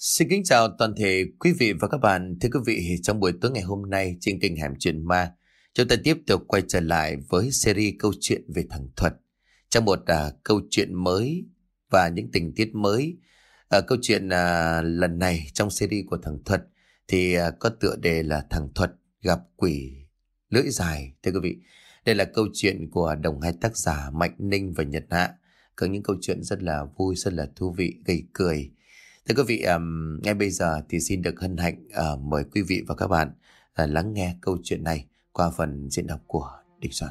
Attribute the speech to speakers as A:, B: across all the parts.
A: Xin kính chào toàn thể quý vị và các bạn. Thưa quý vị, trong buổi tối ngày hôm nay trên kênh Hẻm Chuyện Ma, chúng ta tiếp tục quay trở lại với series câu chuyện về thằng Thuật. Trong một câu chuyện mới và những tình tiết mới. Câu chuyện lần này trong series của thằng Thuật thì có tựa đề là Thằng Thuật gặp quỷ lưỡi dài. Thưa quý vị, đây là câu chuyện của đồng hai tác giả Mạnh Ninh và Nhật Hạ. Có những câu chuyện rất là vui, rất là thú vị, gây cười. Thưa quý vị, ngay bây giờ thì xin được hân hạnh mời quý vị và các bạn lắng nghe câu chuyện này qua phần diễn đọc của Địch Soạn.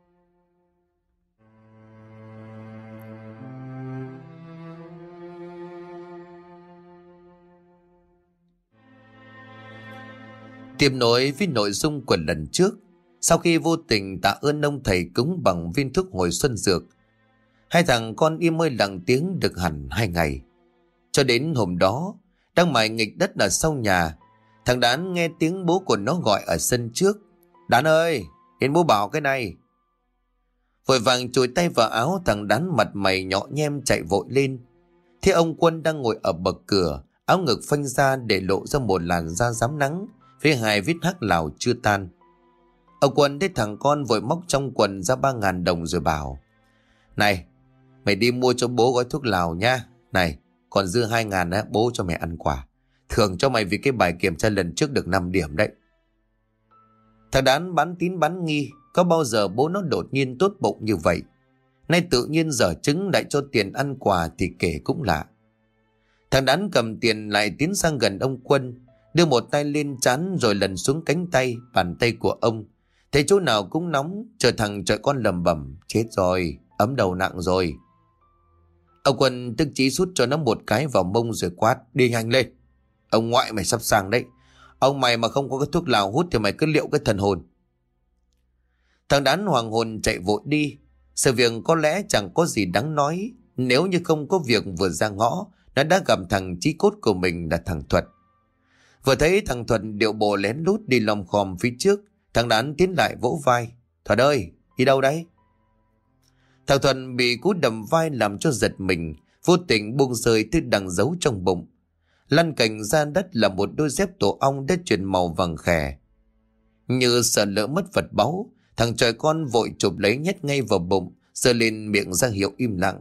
A: Tiếp nối với nội dung của lần trước, sau khi vô tình tạ ơn ông thầy cúng bằng viên thuốc hồi xuân dược, hai thằng con im ơi lặng tiếng được hẳn 2 ngày. Cho đến hôm đó, đang mải nghịch đất ở sau nhà, thằng Đán nghe tiếng bố của nó gọi ở sân trước. Đán ơi, đến bố bảo cái này. Vội vàng chùi tay vào áo, thằng Đán mặt mày nhọ nhem chạy vội lên. Thế ông Quân đang ngồi ở bậc cửa, áo ngực phanh ra để lộ ra một làn da rám nắng với 2 vết hắc lào chưa tan. Ông Quân thấy thằng con vội móc trong quần ra 3.000 đồng rồi bảo: Này, mày đi mua cho bố gói thuốc lào nha. Này, còn dư 2.000 á, bố cho mày ăn quà. Thưởng cho mày vì cái bài kiểm tra lần trước được 5 điểm đấy. Thằng Đán bán tín bán nghi, có bao giờ bố nó đột nhiên tốt bụng như vậy. Nay tự nhiên dở trứng lại cho tiền ăn quà thì kể cũng lạ. Thằng Đán cầm tiền lại tiến sang gần ông Quân, đưa một tay lên trán rồi lần xuống cánh tay, bàn tay của ông. Thấy chỗ nào cũng nóng, chờ thằng trời con lầm bẩm: Chết rồi, ấm đầu nặng rồi. Ông Quân tức chí sút cho nó một cái vào mông rồi quát: Đi nhanh lên, ông ngoại mày sắp sang đấy. Ông mày mà không có cái thuốc lào hút thì mày cứ liệu cái thần hồn. Thằng Đán hoàng hồn chạy vội đi. Sự việc có lẽ chẳng có gì đáng nói, nếu như không có việc vừa ra ngõ nó đã gặp thằng chí cốt của mình là thằng Thuật. Vừa thấy thằng Thuật điệu bộ lén lút đi lom khom phía trước, thằng Đán tiến lại vỗ vai: Thuật ơi, đi đâu đấy? Thằng Thuận bị cú đầm vai làm cho giật mình, vô tình buông rơi thứ đang giấu trong bụng. Lăn cành ra đất là một đôi dép tổ ong đã chuyển màu vàng khè. Như sợ lỡ mất vật báu, thằng trời con vội chụp lấy nhét ngay vào bụng, giơ lên miệng ra hiệu im lặng.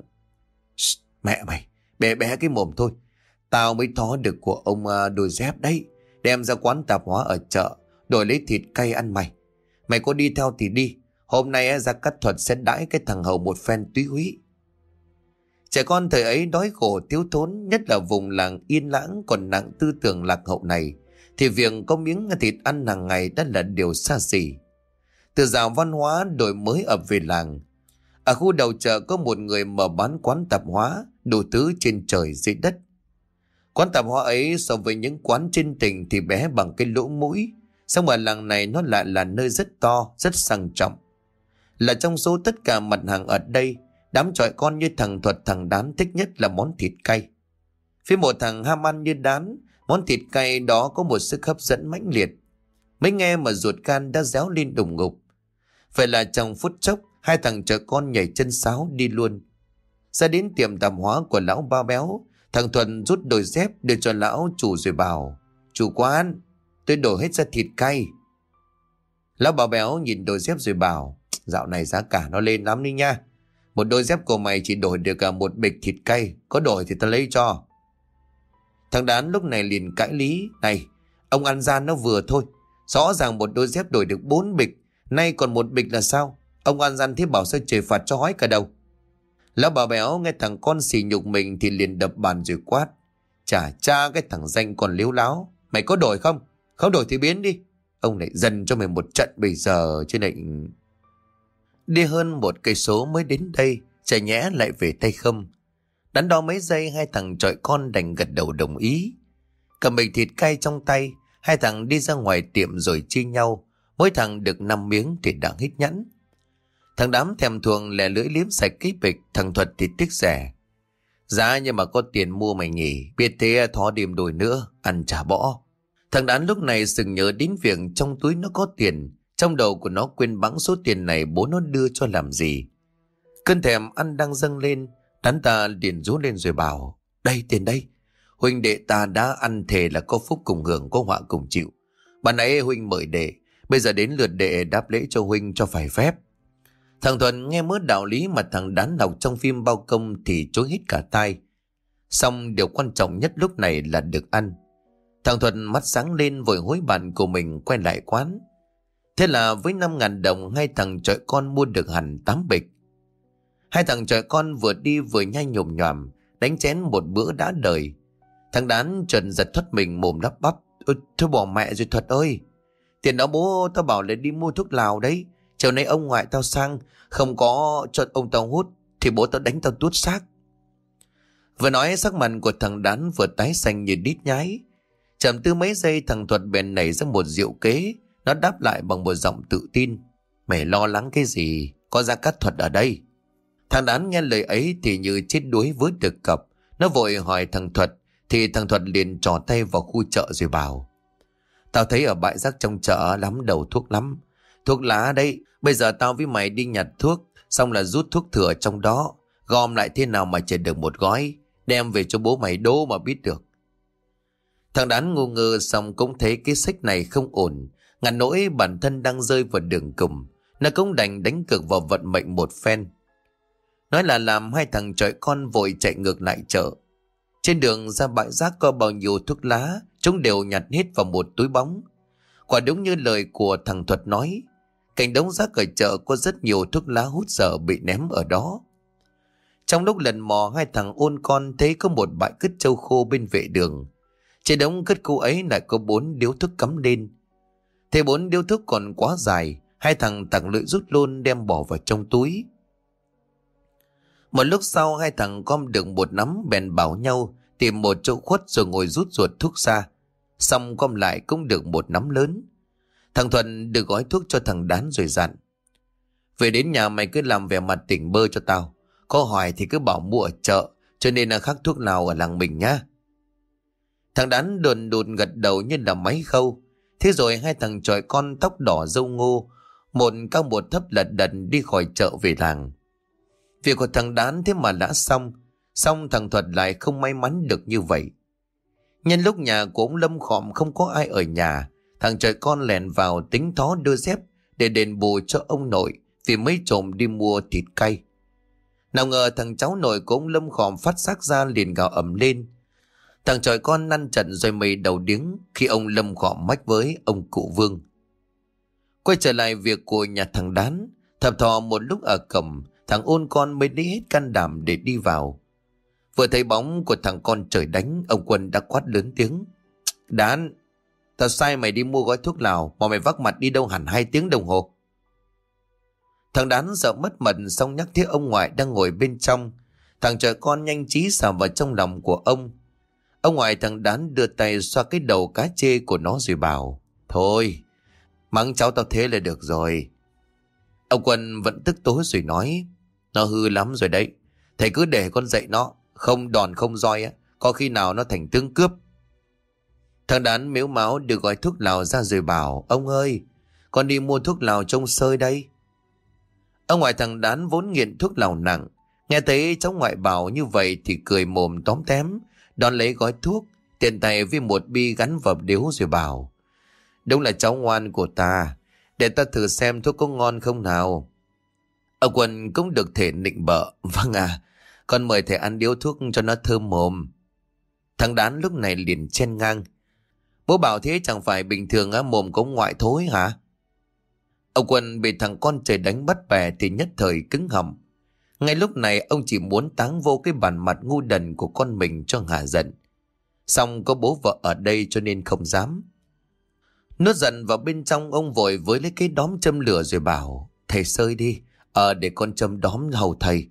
A: Mẹ mày, bé bé cái mồm thôi. Tao mới thó được của ông đôi dép đấy, đem ra quán tạp hóa ở chợ, đổi lấy thịt cay ăn mày. Mày có đi theo thì đi. Hôm nay ra cắt Thuật sẽ đãi cái thằng Hầu một phen túy húy. Trẻ con thời ấy đói khổ thiếu thốn, nhất là vùng làng yên lãng còn nặng tư tưởng lạc hậu này, thì việc có miếng thịt ăn hàng ngày đã là điều xa xỉ. Từ dạo văn hóa đổi mới ập về làng, ở khu đầu chợ có một người mở bán quán tạp hóa, đủ thứ trên trời dưới đất. Quán tạp hóa ấy so với những quán trên tỉnh thì bé bằng cái lỗ mũi, song ở làng này nó lại là nơi rất to, rất sang trọng. Là trong số tất cả mặt hàng ở đây, đám chọi con như thằng Thuật thằng Đán thích nhất là món thịt cay. Phía một thằng ham ăn như Đán, món thịt cay đó có một sức hấp dẫn mãnh liệt. Mới nghe mà ruột gan đã réo lên đùng ngục. Vậy là trong phút chốc, hai thằng chọi con nhảy chân sáo đi luôn. Ra đến tiệm tạp hóa của lão Ba Béo, thằng Thuận rút đôi dép đưa cho lão chủ rồi bảo: Chủ quán, tôi đổ hết ra thịt cay. Lão Ba Béo nhìn đôi dép rồi bảo: Dạo này giá cả nó lên lắm đi nha. Một đôi dép của mày chỉ đổi được cả một bịch thịt cay, có đổi thì tao lấy cho. Thằng Đán lúc này liền cãi lý: Này, ông ăn gian nó vừa thôi. Rõ ràng một đôi dép đổi được 4 bịch, nay còn một bịch là sao? Ông ăn gian thế bảo sao trời phạt cho hói cả đầu. Lão Bà Béo nghe thằng con xỉ nhục mình thì liền đập bàn rồi quát: Chả cha cái thằng danh còn liếu láo. Mày có đổi không? Không đổi thì biến đi. Ông lại dần cho mày một trận bây giờ chứ lại. Đi hơn 1 cây số mới đến đây, chả nhẽ lại về tay không. Đắn đo mấy giây, hai thằng chọi con đành gật đầu đồng ý. Cầm bịch thịt cay trong tay, hai thằng đi ra ngoài tiệm rồi chia nhau. Mỗi thằng được 5 miếng thì đã hít nhẵn. Thằng Đám thèm thuồng lè lưỡi liếm sạch cái bịch, thằng Thuật thì tiếc rẻ. Giá nhưng mà có tiền mua mày nhỉ, biết thế thó đêm đồi nữa, ăn chả bỏ. Thằng Đán lúc này sừng nhớ đến việc trong túi nó có tiền. Trong đầu của nó quên bẵng số tiền này bố nó đưa cho làm gì. Cơn thèm ăn đang dâng lên, Đán ta liền rú lên rồi bảo: Đây, tiền đây. Huynh đệ ta đã ăn thề là có phúc cùng hưởng, có họa cùng chịu. Ban nãy huynh mời đệ, bây giờ đến lượt đệ đáp lễ cho huynh cho phải phép. Thằng Thuận nghe mớ đạo lý mà thằng Đán học trong phim bao công thì chối hết cả tai. Xong điều quan trọng nhất lúc này là được ăn. Thằng Thuận mắt sáng lên vội hối bạn của mình quay lại quán. Thế là với 5.000 đồng, hai thằng chọi con mua được hẳn 8 bịch. Hai thằng chọi con vừa đi vừa nhai nhồm nhòm, đánh chén một bữa đã đời. Thằng Đán chợt giật thoát mình mồm lắp bắp: "Ôi, thôi bỏ mẹ rồi Thuật ơi. Tiền đó bố tao bảo là đi mua thuốc lào đấy. Chiều nay ông ngoại tao sang, không có cho ông tao hút thì bố tao đánh tao tuốt xác." Vừa nói sắc mặt của thằng Đán vừa tái xanh như đít nhái. Chậm tư mấy giây thằng Thuật bèn nảy ra một diệu kế. Nó đáp lại bằng một giọng tự tin: "Mày lo lắng cái gì, có Gia Cát Thuật ở đây." Thằng Đán nghe lời ấy thì như chết đuối với được cập. Nó vội hỏi thằng Thuật thì thằng Thuật liền trỏ tay vào khu chợ rồi bảo: "Tao thấy ở bãi rác trong chợ lắm đầu thuốc lắm. Thuốc lá đấy, bây giờ tao với mày đi nhặt thuốc, xong là rút thuốc thừa trong đó, gom lại thế nào mà chỉ được một gói, đem về cho bố mày đố mà biết được." Thằng Đán ngu ngơ xong cũng thấy cái sách này không ổn, ngặt nỗi bản thân đang rơi vào đường cùng. Nó cũng đành đánh cược vào vận mệnh một phen. Nói là làm, hai thằng chọi con vội chạy ngược lại chợ. Trên đường ra bãi rác có bao nhiêu thuốc lá, chúng đều nhặt hết vào một túi bóng. Quả đúng như lời của thằng Thuật nói, cạnh đống rác ở chợ có rất nhiều thuốc lá hút dở bị ném ở đó. Trong lúc lần mò, hai thằng ôn con thấy có một bãi cứt trâu khô bên vệ đường. Trên đống cứt khô ấy lại có 4 điếu thuốc cắm lên. Thế 4 điếu thuốc còn quá dài, hai thằng tặc lưỡi rút luôn đem bỏ vào trong túi. Một lúc sau hai thằng gom được một nắm bèn bảo nhau tìm một chỗ khuất rồi ngồi rút ruột thuốc ra. Xong gom lại cũng được một nắm lớn. Thằng Thuận được gói thuốc cho thằng Đán rồi dặn: "Về đến nhà mày cứ làm vẻ mặt tỉnh bơ cho tao. Có hỏi thì cứ bảo mua ở chợ, cho nên là khắc thuốc nào ở làng mình nhá." Thằng Đán đồn đồn gật đầu như là máy khâu. Thế rồi hai thằng chọi con tóc đỏ râu ngô, một cao một thấp lật đật đi khỏi chợ về làng. Việc của thằng Đán thế mà đã xong. Xong thằng Thuật lại không may mắn được như vậy. Nhân lúc nhà của ông Lâm Khọm không có ai ở nhà, thằng chọi con lèn vào tính thó đưa dép để đền bù cho ông nội vì mấy trộm đi mua thịt cay. Nào ngờ thằng cháu nội của ông Lâm Khọm phát xác ra liền gào ầm lên. Thằng chọi con năn trận rồi mày đầu điếng khi ông Lâm Khọm mách với ông cụ Vương. Quay trở lại việc của nhà thằng Đán, thập thò một lúc ở cổng, thằng ôn con mới lấy hết can đảm để đi vào. Vừa thấy bóng của thằng con trời đánh, ông Quân đã quát lớn tiếng: "Đán, tao sai mày đi mua gói thuốc lào mà mày vác mặt đi đâu hẳn 2 tiếng đồng hồ." Thằng Đán sợ mất mật xong nhắc thấy ông ngoại đang ngồi bên trong. Thằng trời con nhanh trí xà vào trong lòng của ông. Ông ngoại thằng Đán đưa tay xoa cái đầu cá chê của nó rồi bảo: "Thôi, mắng cháu tao thế là được rồi." Ông Quân vẫn tức tối rồi nói: "Nó hư lắm rồi đấy. Thầy cứ để con dạy nó, không đòn không roi á, có khi nào nó thành tướng cướp." Thằng Đán mếu máo đưa gói thuốc lào ra rồi bảo: "Ông ơi, con đi mua thuốc lào trông sơi đây." Ông ngoại thằng Đán vốn nghiện thuốc lào nặng, nghe thấy cháu ngoại bảo như vậy thì cười mồm tóm tém, đón lấy gói thuốc, tiện tay với một bi gắn vào điếu rồi bảo: "Đúng là cháu ngoan của ta, để ta thử xem thuốc có ngon không nào." Ông Quân cũng được thể nịnh bợ: "Vâng à, con mời thầy ăn điếu thuốc cho nó thơm mồm." Thằng Đán lúc này liền chen ngang: "Bố bảo thế chẳng phải bình thường á, mồm có ngoại thối hả?" Ông Quân bị thằng con trời đánh bắt bè thì nhất thời cứng họng. Ngay lúc này ông chỉ muốn táng vô cái bản mặt ngu đần của con mình cho hả giận. Xong có bố vợ ở đây cho nên không dám. Nuốt giận vào bên trong, ông vội với lấy cái đóm châm lửa rồi bảo: "Thầy sơi đi, để con châm đóm hầu thầy."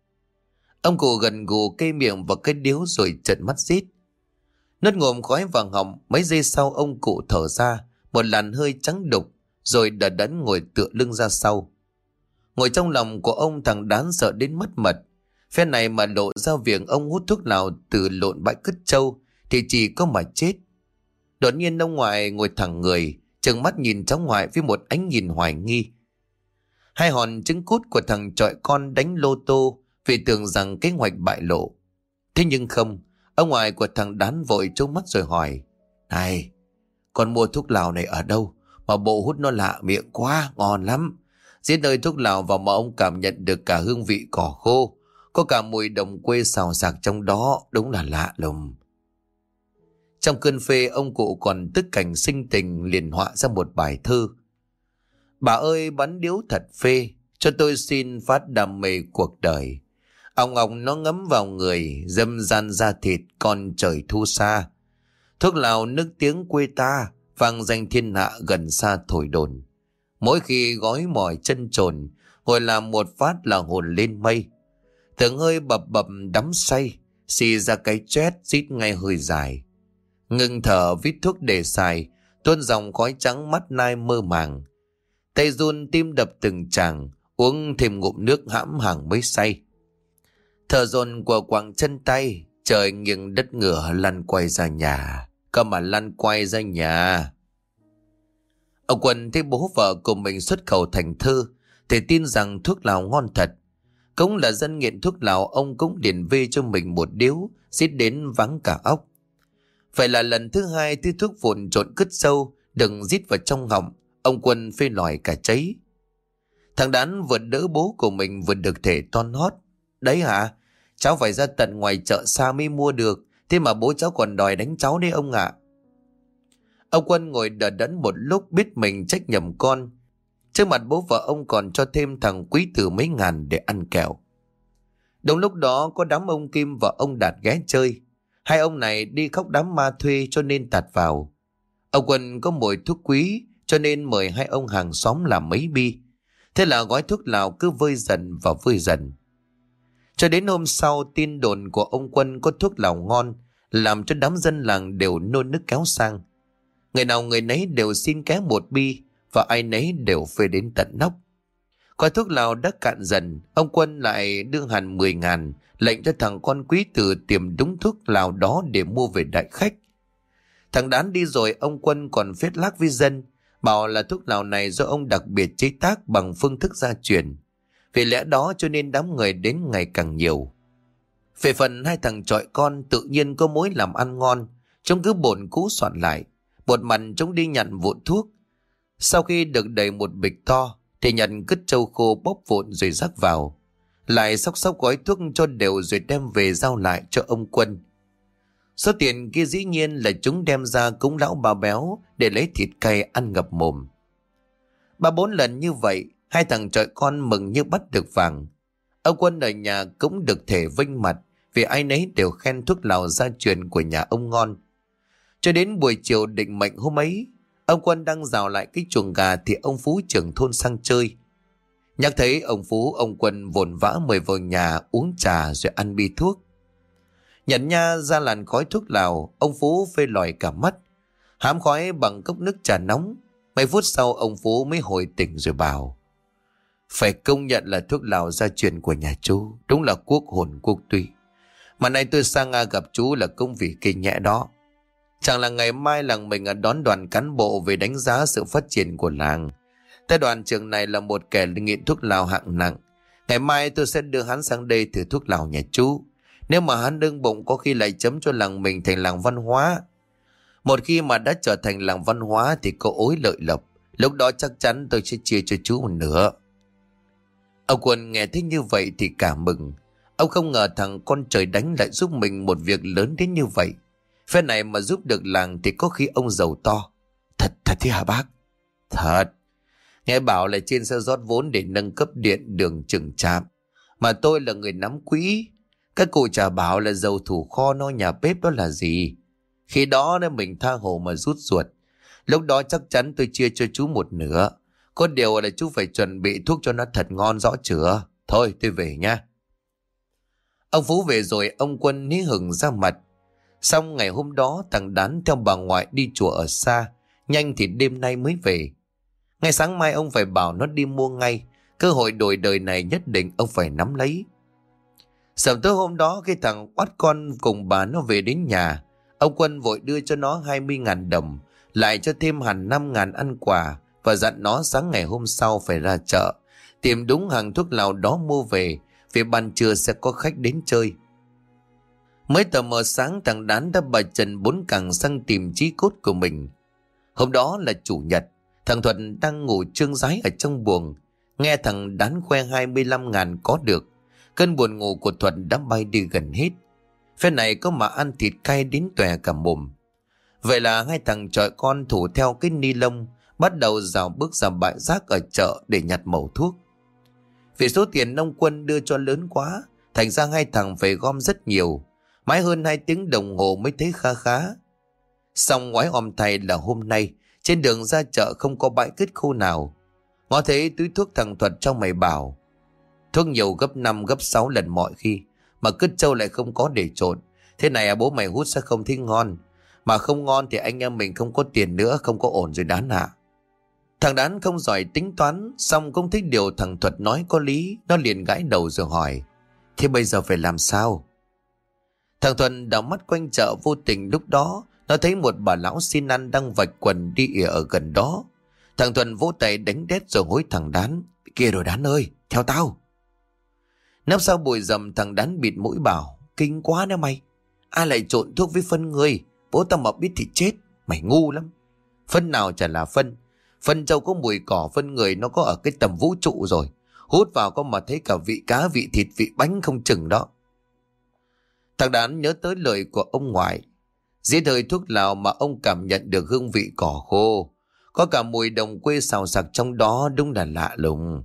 A: Ông cụ gần gù cây miệng vào cái điếu rồi trợn mắt rít. Nuốt ngụm khói vào họng, mấy giây sau ông cụ thở ra một làn hơi trắng đục rồi đờ đẫn ngồi tựa lưng ra sau. Ngồi trong lòng của ông, thằng Đán sợ đến mất mật. Phe này mà lộ ra việc ông hút thuốc lào từ lộn bãi cứt trâu thì chỉ có mà chết. Đột nhiên ông ngoại ngồi thẳng người, trừng mắt nhìn cháu ngoại với một ánh nhìn hoài nghi. Hai hòn trứng cút của thằng chọi con đánh lô tô vì tưởng rằng kế hoạch bại lộ. Thế nhưng không, Ông ngoại của thằng Đán vội trố mắt rồi hỏi: Này, con mua thuốc lào này ở đâu mà bộ hút nó lạ miệng quá, ngon lắm. Giết nơi thuốc lào vào mà ông cảm nhận được cả hương vị cỏ khô, có cả mùi đồng quê xào xạc trong đó, đúng là lạ lùng. Trong cơn phê, ông cụ còn tức cảnh sinh tình liền họa ra một bài thơ: Bà ơi bắn điếu thật phê, cho tôi xin phát đam mê cuộc đời. Ong ong nó ngấm vào người, dâm gian da thịt con trời thu xa. Thuốc lào nước tiếng quê ta, vang danh thiên hạ gần xa thổi đồn. Mỗi khi gói mỏi chân trồn, ngồi làm một phát là hồn lên mây. Từng hơi bập bập đắm say, xì ra cái chét rít ngay hơi dài. Ngừng thở vít thuốc để xài, tuôn dòng khói trắng mắt nai mơ màng. Tay run tim đập từng chàng, uống thêm ngụm nước hãm hàng mới say. Thở dồn của quàng chân tay, trời nghiêng đất ngửa lăn quay ra nhà. Cơ mà lăn quay ra nhà. Ông Quân thấy bố vợ của mình xuất khẩu thành thơ thì tin rằng thuốc lào ngon thật. Cũng là dân nghiện thuốc lào, ông cũng liền vê cho mình một điếu, xít đến vắng cả óc. Phải là lần thứ hai thứ thuốc vụn trộn cứt sâu đừng rít vào trong họng, ông Quân phê lòi cả cháy. Thằng Đán vừa đỡ bố của mình vừa được thể toan hót: Đấy hả? Cháu phải ra tận ngoài chợ xa mới mua được, thế mà bố cháu còn đòi đánh cháu đấy ông ạ. Ông Quân ngồi đờ đẫn một lúc, biết mình trách nhầm con. Trước mặt bố vợ ông còn cho thêm thằng Quý Tử mấy ngàn để ăn kẹo. Đúng lúc đó có đám ông Kim và ông Đạt ghé chơi. Hai ông này đi khóc đám ma thuê cho nên tạt vào. Ông Quân có mùi thuốc quý cho nên mời hai ông hàng xóm làm mấy bi. Thế là gói thuốc lào cứ vơi dần và vơi dần. Cho đến hôm sau, tin đồn của ông Quân có thuốc lào ngon làm cho đám dân làng đều nôn nức kéo sang. Người nào người nấy đều xin ké một bi và ai nấy đều phê đến tận nóc. Coi thuốc lào đã cạn dần, ông Quân lại đưa hẳn 10.000 lệnh cho thằng con Quý Tử tìm đúng thuốc lào đó để mua về đại khách. Thằng Đán đi rồi, ông Quân còn phết lác với dân, bảo là thuốc lào này do ông đặc biệt chế tác bằng phương thức gia truyền. Vì lẽ đó cho nên đám người đến ngày càng nhiều. Về phần hai thằng chọi con tự nhiên có mối làm ăn ngon, chúng cứ bồn cũ soạn lại. Một mặt chúng đi nhận vụn thuốc. Sau khi được đầy một bịch to thì nhận cứt trâu khô bóp vụn rồi rắc vào. Lại xóc xóc gói thuốc cho đều rồi đem về giao lại cho ông Quân. Số tiền kia dĩ nhiên là chúng đem ra cúng lão bà béo để lấy thịt cay ăn ngập mồm. 3-4 lần như vậy, hai thằng chọi con mừng như bắt được vàng. Ông Quân ở nhà cũng được thể vinh mặt vì ai nấy đều khen thuốc lào gia truyền của nhà ông ngon. Cho đến buổi chiều định mệnh hôm ấy, ông Quân đang rào lại cái chuồng gà thì ông Phú trưởng thôn sang chơi. Nhắc thấy ông Phú, ông Quân vồn vã mời vào nhà uống trà rồi ăn bi thuốc. Nhận nha ra làn khói thuốc lào, ông Phú phê lòi cả mắt, hám khói bằng cốc nước trà nóng. Mấy phút sau ông Phú mới hồi tỉnh rồi bảo: Phải công nhận là thuốc lào gia truyền của nhà chú, đúng là quốc hồn quốc túy. Mà nay tôi sang Nga gặp chú là công vì kinh nhẹ đó. Chẳng là ngày mai làng mình đón đoàn cán bộ về đánh giá sự phát triển của làng. Tới đoàn trưởng này là một kẻ nghiện thuốc lào hạng nặng. Ngày mai tôi sẽ đưa hắn sang đây thử thuốc lào nhà chú. Nếu mà hắn đương bụng có khi lại chấm cho làng mình thành làng văn hóa. Một khi mà đã trở thành làng văn hóa thì có ối lợi lộc. Lúc đó chắc chắn tôi sẽ chia cho chú một nửa. Ông Quân nghe thấy như vậy thì cảm mừng. Ông không ngờ thằng con trời đánh lại giúp mình một việc lớn đến như vậy. Phe này mà giúp được làng thì có khi ông giàu to. Thật thế hả bác? Thật. Nghe bảo là trên sẽ rót vốn để nâng cấp điện đường Trường Trạm. Mà tôi là người nắm quỹ. Các cụ chả bảo là dầu thủ kho no nhà bếp đó là gì. Khi đó nên mình tha hồ mà rút ruột. Lúc đó chắc chắn tôi chia cho chú một nửa. Có điều là chú phải chuẩn bị thuốc cho nó thật ngon rõ chưa. Thôi tôi về nha. Ông Phú về rồi, ông Quân hí hửng ra mặt. Xong ngày hôm đó thằng Đán theo bà ngoại đi chùa ở xa. Nhanh thì đêm nay mới về. Ngày sáng mai ông phải bảo nó đi mua ngay. Cơ hội đổi đời này nhất định ông phải nắm lấy. Sớm tới hôm đó khi thằng oát con cùng bà nó về đến nhà, ông Quân vội đưa cho nó 20.000 đồng, lại cho thêm hẳn 5.000 ăn quà và dặn nó sáng ngày hôm sau phải ra chợ, tìm đúng hàng thuốc lào đó mua về, vì ban trưa sẽ có khách đến chơi. Mới tờ mờ sáng thằng Đán đã bài trần 4 càng sang tìm chí cốt của mình. Hôm đó là chủ nhật, thằng Thuật đang ngủ trương rái ở trong buồng. Nghe thằng Đán khoe 25.000 có được, cơn buồn ngủ của Thuật đã bay đi gần hết. Phe này có mà ăn thịt cay đến tòe cả mồm. Vậy là hai thằng trọi con thủ theo cái ni lông, bắt đầu rào bước ra bãi rác ở chợ để nhặt mẩu thuốc. Vì số tiền ông Quân đưa cho lớn quá, thành ra hai thằng phải gom rất nhiều. Mãi hơn 2 tiếng đồng hồ mới thấy kha khá. Xong ngoái om thay là hôm nay trên đường ra chợ không có bãi kết khô nào. Ngó thấy túi thuốc thằng Thuật trong mày bảo: thuốc nhiều gấp 5 gấp 6 lần mọi khi, mà cứt trâu lại không có để trộn. Thế này bố mày hút sẽ không thấy ngon. Mà không ngon thì anh em mình không có tiền nữa, không có ổn rồi Đán ạ. Thằng Đán không giỏi tính toán, xong cũng thấy điều thằng Thuật nói có lý. Nó liền gãi đầu rồi hỏi: thế bây giờ phải làm sao? Thằng Thuận đảo mắt quanh chợ, vô tình lúc đó nó thấy một bà lão xin ăn đang vạch quần đi ỉa ở gần đó. Thằng Thuận vỗ tay đánh đét rồi hối thằng Đán: kia rồi Đán ơi, theo tao. Nấp sau bụi rậm, thằng Đán bịt mũi bảo: kinh quá đó mày, ai lại trộn thuốc với phân người? Bố tao mà biết thì chết. Mày ngu lắm. Phân nào chả là phân. Phân trâu có mùi cỏ, phân người nó có ở cái tầm vũ trụ rồi. Hút vào có mà thấy cả vị cá, vị thịt, vị bánh không chừng đó. Thằng Đán nhớ tới lời của ông ngoại. Dưới thời thuốc lào mà ông cảm nhận được hương vị cỏ khô, có cả mùi đồng quê xào xạc trong đó, đúng là lạ lùng.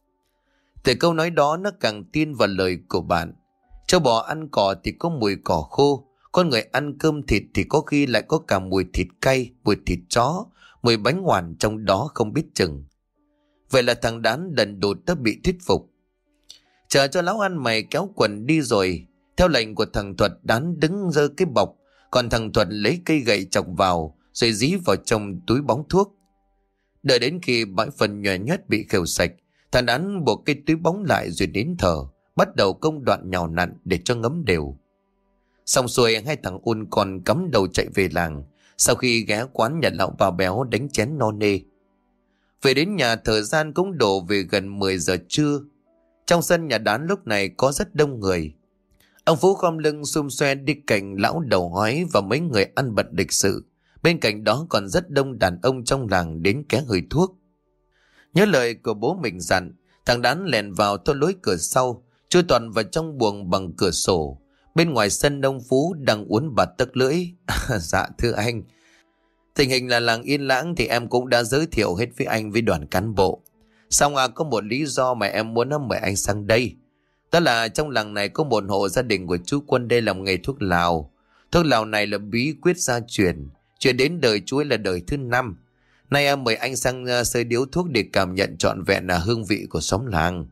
A: Từ câu nói đó nó càng tin vào lời của bạn. Châu bò ăn cỏ thì có mùi cỏ khô, con người ăn cơm thịt thì có khi lại có cả mùi thịt cay, mùi thịt chó, mùi bánh hoàn trong đó không biết chừng. Vậy là thằng Đán lần đột đã bị thuyết phục. Chờ cho lão ăn mày kéo quần đi rồi, theo lệnh của thằng Thuật, Đán đứng giơ cái bọc, còn thằng Thuật lấy cây gậy chọc vào rồi dí vào trong túi bóng thuốc. Đợi đến khi bãi phần nhòe nhét bị khều sạch, thằng Đán buộc cái túi bóng lại rồi đến thở, bắt đầu công đoạn nhào nặn để cho ngấm đều. Xong xuôi, hai thằng ôn còn cắm đầu chạy về làng, sau khi ghé quán nhà lão bà béo đánh chén no nê. Về đến nhà thời gian cũng đổ về gần 10 giờ trưa. Trong sân nhà Đán lúc này có rất đông người. Ông Phú khom lưng xum xoe đi cạnh lão đầu hói và mấy người ăn bận lịch sự. Bên cạnh đó còn rất đông đàn ông trong làng đến ké hơi thuốc. Nhớ lời của bố mình dặn, thằng Đán lèn vào theo lối cửa sau, chui toàn vào trong buồng bằng cửa sổ. Bên ngoài sân ông Phú đang uốn bạt tấc lưỡi. Dạ thưa anh, tình hình là làng yên lãng thì em cũng đã giới thiệu hết với anh với đoàn cán bộ. Xong có một lý do mà em muốn mời anh sang đây. Đó là trong làng này có một hộ gia đình của chú Quân đây làm nghề thuốc lào. Thuốc lào này là bí quyết gia truyền, truyền đến đời chú ấy là đời thứ 5. Nay em mời anh sang sơi điếu thuốc để cảm nhận trọn vẹn là hương vị của xóm làng.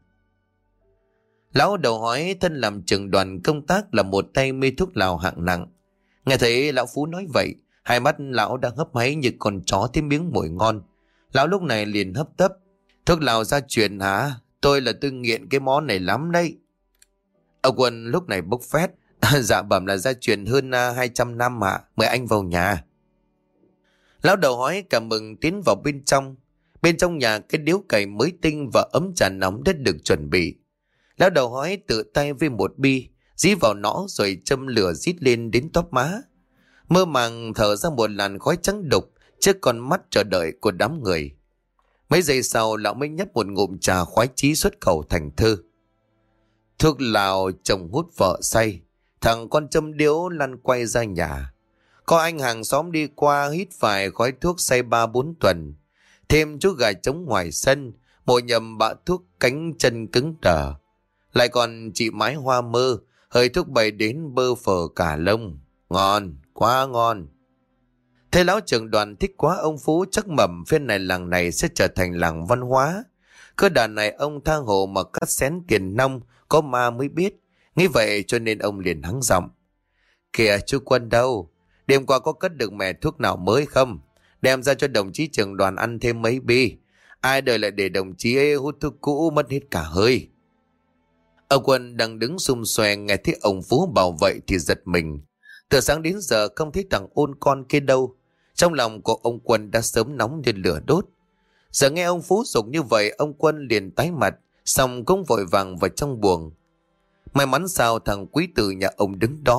A: Lão đầu hói thân làm trưởng đoàn công tác là một tay mê thuốc lào hạng nặng. Nghe thấy lão Phú nói vậy, hai mắt lão đang hấp háy như con chó thấy miếng mồi ngon. Lão lúc này liền hấp tấp: thuốc lào gia truyền hả? Tôi nghiện cái món này lắm đấy. Ông Quân lúc này bốc phét: dạ bẩm là gia truyền hơn 200 năm ạ, mời anh vào nhà. Lão đầu hói cảm mừng tiến vào bên trong. Bên trong nhà cái điếu cày mới tinh và ấm trà nóng đã được chuẩn bị. Lão đầu hói tự tay với một bi, dí vào nó rồi châm lửa rít lên đến tóp má. Mơ màng thở ra một làn khói trắng đục trước con mắt chờ đợi của đám người. Mấy giây sau lão mới nhấp một ngụm trà khoái chí xuất khẩu thành thơ: thuốc lào chồng hút vợ say, thằng con châm điếu lăn quay ra nhà. Có anh hàng xóm đi qua hít phải khói thuốc say 3-4 tuần. Thêm chú gà trống ngoài sân, mồi nhầm bạ thuốc cánh chân cứng đờ. Lại còn chị mái hoa mơ, hơi thuốc bày đến bơ phờ cả lông. Ngon, quá ngon. Thế lão trưởng đoàn thích quá ông Phú, chắc mẩm phiên này làng này sẽ trở thành làng văn hóa. Cơ đàn này ông tha hồ mà cắt xén tiền nong, có ma mới biết. Nghĩ vậy cho nên ông liền hắng giọng: kìa chú Quân đâu, đêm qua có cất được mẻ thuốc nào mới không? Đem ra cho đồng chí trưởng đoàn ăn thêm mấy bi. Ai đời lại để đồng chí ấy hút thuốc cũ mất hết cả hơi. Ông Quân đang đứng xum xoe nghe thấy ông Phú bảo vậy thì giật mình. Từ sáng đến giờ không thấy thằng ôn con kia đâu. Trong lòng của ông Quân đã sớm nóng như lửa đốt. Giờ nghe ông Phú dục như vậy, ông Quân liền tái mặt, xong cũng vội vàng vào trong buồng. May mắn sao thằng quý tử nhà ông đứng đó,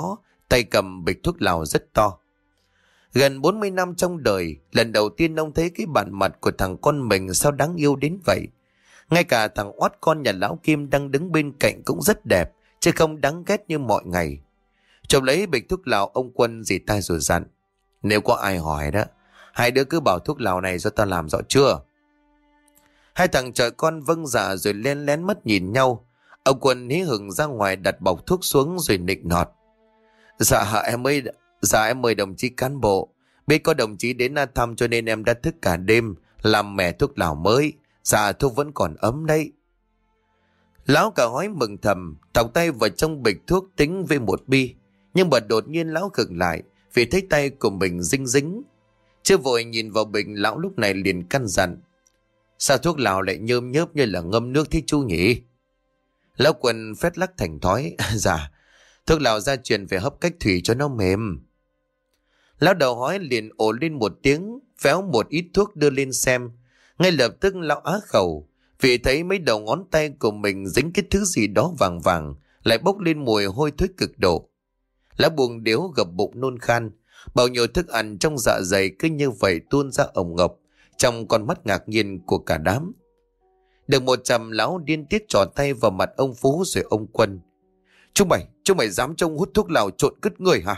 A: tay cầm bịch thuốc lào rất to. Gần 40 năm trong đời, lần đầu tiên ông thấy cái bản mặt của thằng con mình sao đáng yêu đến vậy. Ngay cả thằng oát con nhà lão Kim đang đứng bên cạnh cũng rất đẹp, chứ không đáng ghét như mọi ngày. Chồng lấy bịch thuốc lào, ông Quân rỉ tai rồi dặn: nếu có ai hỏi đó, hai đứa cứ bảo thuốc lào này do ta làm, rõ chưa? Hai thằng chọi con vâng dạ rồi len lén mất nhìn nhau. Ông Quân hí hửng ra ngoài đặt bọc thuốc xuống rồi nịnh nọt: Dạ em mời đồng chí cán bộ. Biết có đồng chí đến thăm cho nên em đã thức cả đêm làm mẻ thuốc lào mới. Dạ thuốc vẫn còn ấm đấy. Lão cả hói mừng thầm, thọc tay vào trong bịch thuốc tính với một bi. Nhưng mà đột nhiên lão khựng lại vì thấy tay của mình dính dính. Chưa vội nhìn vào bình, lão lúc này liền căn dặn: sao thuốc lào lại nhơm nhớp như là ngâm nước thế chú nhỉ? Lão Quân phét lắc thành thói: dạ, thuốc lào gia truyền về hấp cách thủy cho nó mềm. Lão đầu hói liền ồ lên một tiếng, phéo một ít thuốc đưa lên xem. Ngay lập tức lão á khẩu vì thấy mấy đầu ngón tay của mình dính cái thứ gì đó vàng vàng, lại bốc lên mùi hôi thối cực độ. Lão buông điếu gập bụng nôn khan, bao nhiêu thức ăn trong dạ dày cứ như vậy tuôn ra ồng ngọc trong con mắt ngạc nhiên của cả đám. Được 100, lão điên tiết trỏ tay vào mặt ông Phú rồi ông Quân: Chúng mày dám trông hút thuốc lào trộn cứt người hả?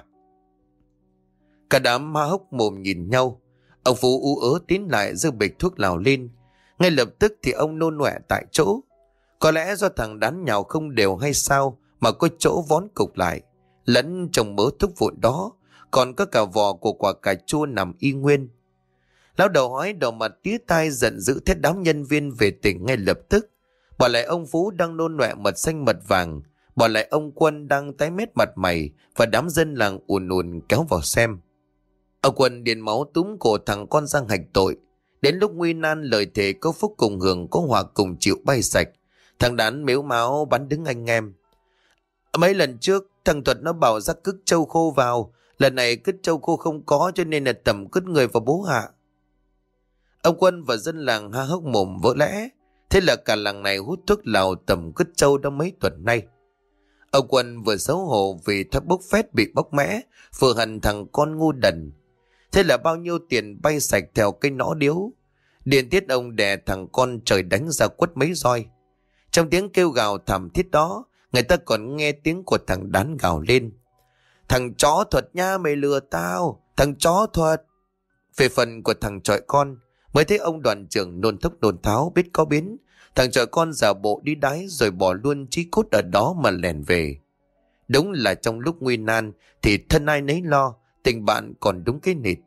A: Cả đám há hốc mồm nhìn nhau. Ông Phú ú ớ tiến lại giơ bịch thuốc lào lên. Ngay lập tức thì ông nôn ọe tại chỗ. Có lẽ do thằng đán nhào không đều hay sao mà có chỗ vón cục lại. Lẫn trong mớ thuốc vụn đó còn có cả vỏ của quả cà chua nằm y nguyên. Lão đầu hói đầu mặt tía tai giận dữ thét đám nhân viên về tỉnh ngay lập tức. Bỏ lại ông Phú đang nôn ọe mật xanh mật vàng. Bỏ lại ông Quân đang tái mét mặt mày. Và đám dân làng ùn ùn kéo vào xem. Ông Quân điền máu túm cổ thằng con Giang hạch tội. Đến lúc nguy nan lời thề có phúc cùng hưởng, có họa cùng chịu bay sạch. Thằng đán mếu máo bắn đứng anh em: mấy lần trước thằng Thuật nó bảo ra cứt trâu khô vào, lần này cứt trâu khô không có cho nên là tẩm cứt người vào bố hạ. Ông Quân và dân làng há hốc mồm vỡ lẽ. Thế là cả làng này hút thuốc lào tẩm cứt trâu đã mấy tuần nay. Ông Quân vừa xấu hổ vì thắp bốc phét bị bóc mẽ, vừa hận thằng con ngu đần. Thế là bao nhiêu tiền bay sạch theo cái nõ điếu. Điền tiết ông đè thằng con trời đánh ra quất mấy roi. Trong tiếng kêu gào thảm thiết đó, người ta còn nghe tiếng của thằng đán gào lên: thằng chó Thuật nha, mày lừa tao, thằng chó Thuật. Về phần của thằng chọi con, mới thấy ông đoàn trưởng nôn thốc nôn tháo biết có biến. Thằng chọi con giả bộ đi đái rồi bỏ luôn chí cốt ở đó mà lẻn về. Đúng là trong lúc nguy nan thì thân ai nấy lo, tình bạn còn đúng cái nịt.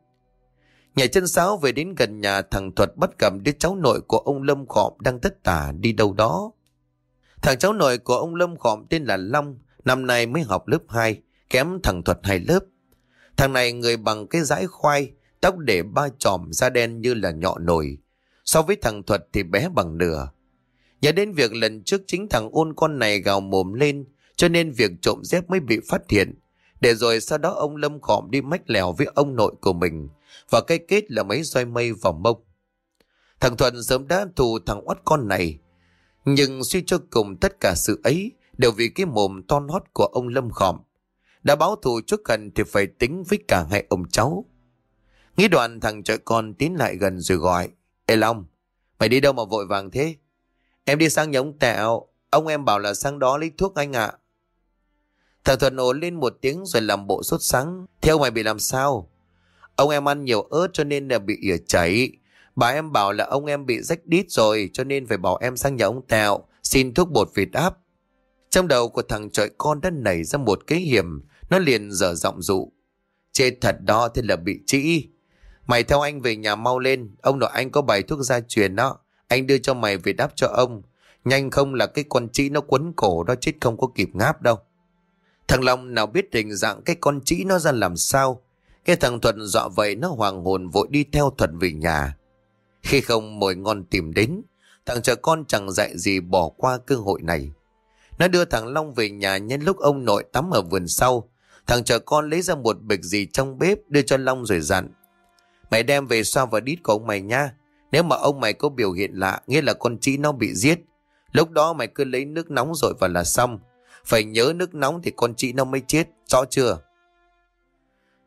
A: Nhà chân sáo về đến gần nhà thằng Thuật bắt gặp đứa cháu nội của ông Lâm Khọm đang tất tả đi đâu đó. Thằng cháu nội của ông Lâm Khọm tên là Long, năm nay mới học lớp 2, kém thằng Thuật 2 lớp. Thằng này người bằng cái dãi khoai, tóc để ba chòm, da đen như là nhọ nồi. So với thằng Thuật thì bé bằng nửa. Nhớ đến việc lần trước chính thằng ôn con này gào mồm lên, cho nên việc trộm dép mới bị phát hiện. Để rồi sau đó ông Lâm Khọm đi mách lèo với ông nội của mình, và cái kết là mấy roi mây vào mông. Thằng Thuận sớm đã thù thằng oắt con này, nhưng suy cho cùng tất cả sự ấy đều vì cái mồm to hót của ông Lâm Khọm. Đã báo thù trước gần thì phải tính với cả hai ông cháu. Nghĩ đoạn thằng chọi con tiến lại gần rồi gọi: Ê Long, mày đi đâu mà vội vàng thế? Em đi sang nhà ông Tẹo, ông em bảo là sang đó lấy thuốc anh ạ. Thằng Thuận ồ lên một tiếng rồi làm bộ sốt sắng: Theo mày bị làm sao? Ông em ăn nhiều ớt cho nên là bị ỉa chảy. Bà em bảo là ông em bị rách đít rồi cho nên phải bảo em sang nhà ông Tẹo xin thuốc bột vịt áp. Trong đầu của thằng chọi con đã nảy ra một cái hiểm. Nó liền dở giọng dụ: Chết thật đó, thế là bị trĩ. Mày theo anh về nhà mau lên, ông nội anh có bài thuốc gia truyền đó, anh đưa cho mày về đáp cho ông. Nhanh không là cái con trĩ nó quấn cổ đó, chết không có kịp ngáp đâu. Thằng Long nào biết hình dạng cái con trĩ nó ra làm sao. Cái thằng Thuận dọa vậy nó hoàng hồn vội đi theo Thuận về nhà. Khi không mồi ngon tìm đến, thằng chợ con chẳng dạy gì bỏ qua cơ hội này. Nó đưa thằng Long về nhà nhân lúc ông nội tắm ở vườn sau. Thằng chợ con lấy ra một bịch gì trong bếp đưa cho Long rồi dặn: Mày đem về xoa vào đít của ông mày nha. Nếu mà ông mày có biểu hiện lạ, nghĩa là con trĩ nó bị giết. Lúc đó mày cứ lấy nước nóng rồi vào là xong. Phải nhớ nước nóng thì con trĩ nó mới chết, rõ chưa?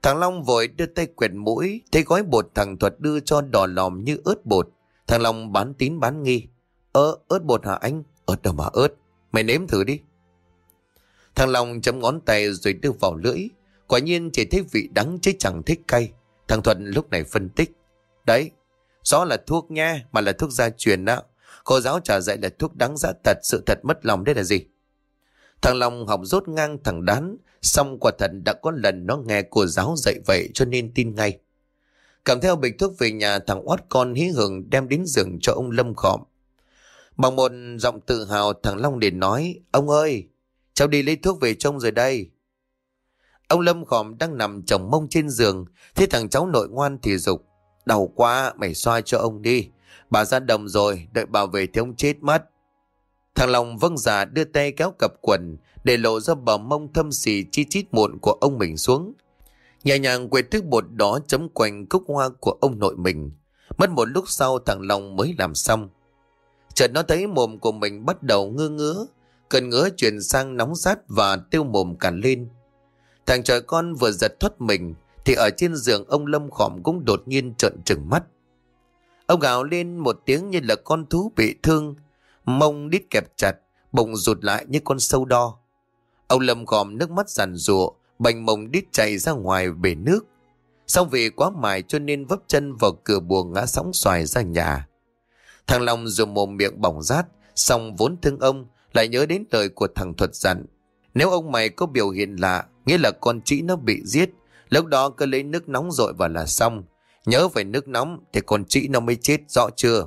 A: Thằng Long vội đưa tay quẹt mũi, thấy gói bột thằng Thuật đưa cho đỏ lòm như ớt bột. Thằng Long bán tín bán nghi. Ớt bột hả anh? Ớt đâu mà ớt, mày nếm thử đi. Thằng Long chấm ngón tay rồi đưa vào lưỡi. Quả nhiên chỉ thấy vị đắng chứ chẳng thích cay. Thằng Thuật lúc này phân tích. Đấy, đó là thuốc nha, mà là thuốc gia truyền đó. Cô giáo trả dạy là thuốc đắng dã tật, sự thật mất lòng đấy là gì? Thằng Long học dốt ngang thằng Đán, xong quả thật đã có lần nó nghe cô giáo dạy vậy cho nên tin ngay. Cầm theo bịch thuốc về nhà, thằng oát con hí hửng đem đến giường cho ông Lâm Khọm. Bằng một giọng tự hào, thằng Long liền nói, ông ơi, cháu đi lấy thuốc về trông rồi đây. Ông Lâm Khọm đang nằm chồng mông trên giường, thấy thằng cháu nội ngoan thì giục, đau quá, mày xoa cho ông đi. Bà ra đồng rồi, đợi bà về thì ông chết mất. Thằng Long vâng dạ đưa tay kéo cặp quần để lộ ra bờ mông thâm xì chi chít mụn của ông mình xuống. Nhẹ nhàng quệt thứ bột đó chấm quanh cúc hoa của ông nội mình. Mất một lúc sau thằng Long mới làm xong. Chợt nó thấy mồm của mình bắt đầu ngứa ngứa, cơn ngứa chuyển sang nóng rát và tiêu mồm càn lên. Thằng trời con vừa giật thoát mình thì ở trên giường ông Lâm Khọm cũng đột nhiên trợn trừng mắt. Ông gào lên một tiếng như là con thú bị thương, mông đít kẹp chặt, bụng rụt lại như con sâu đo. Ông Lâm Khọm nước mắt giàn giụa, bành mông đít chảy ra ngoài bể nước. Xong vì quá mải cho nên vấp chân vào cửa buồng ngã sóng xoài ra nhà. Thằng Long dùng mồm miệng bỏng rát, xong vốn thương ông lại nhớ đến lời của thằng Thuật dặn. Nếu ông mày có biểu hiện lạ, nghĩa là con trĩ nó bị giết, lúc đó cứ lấy nước nóng dội vào là xong. Nhớ phải nước nóng thì con trĩ nó mới chết, rõ chưa?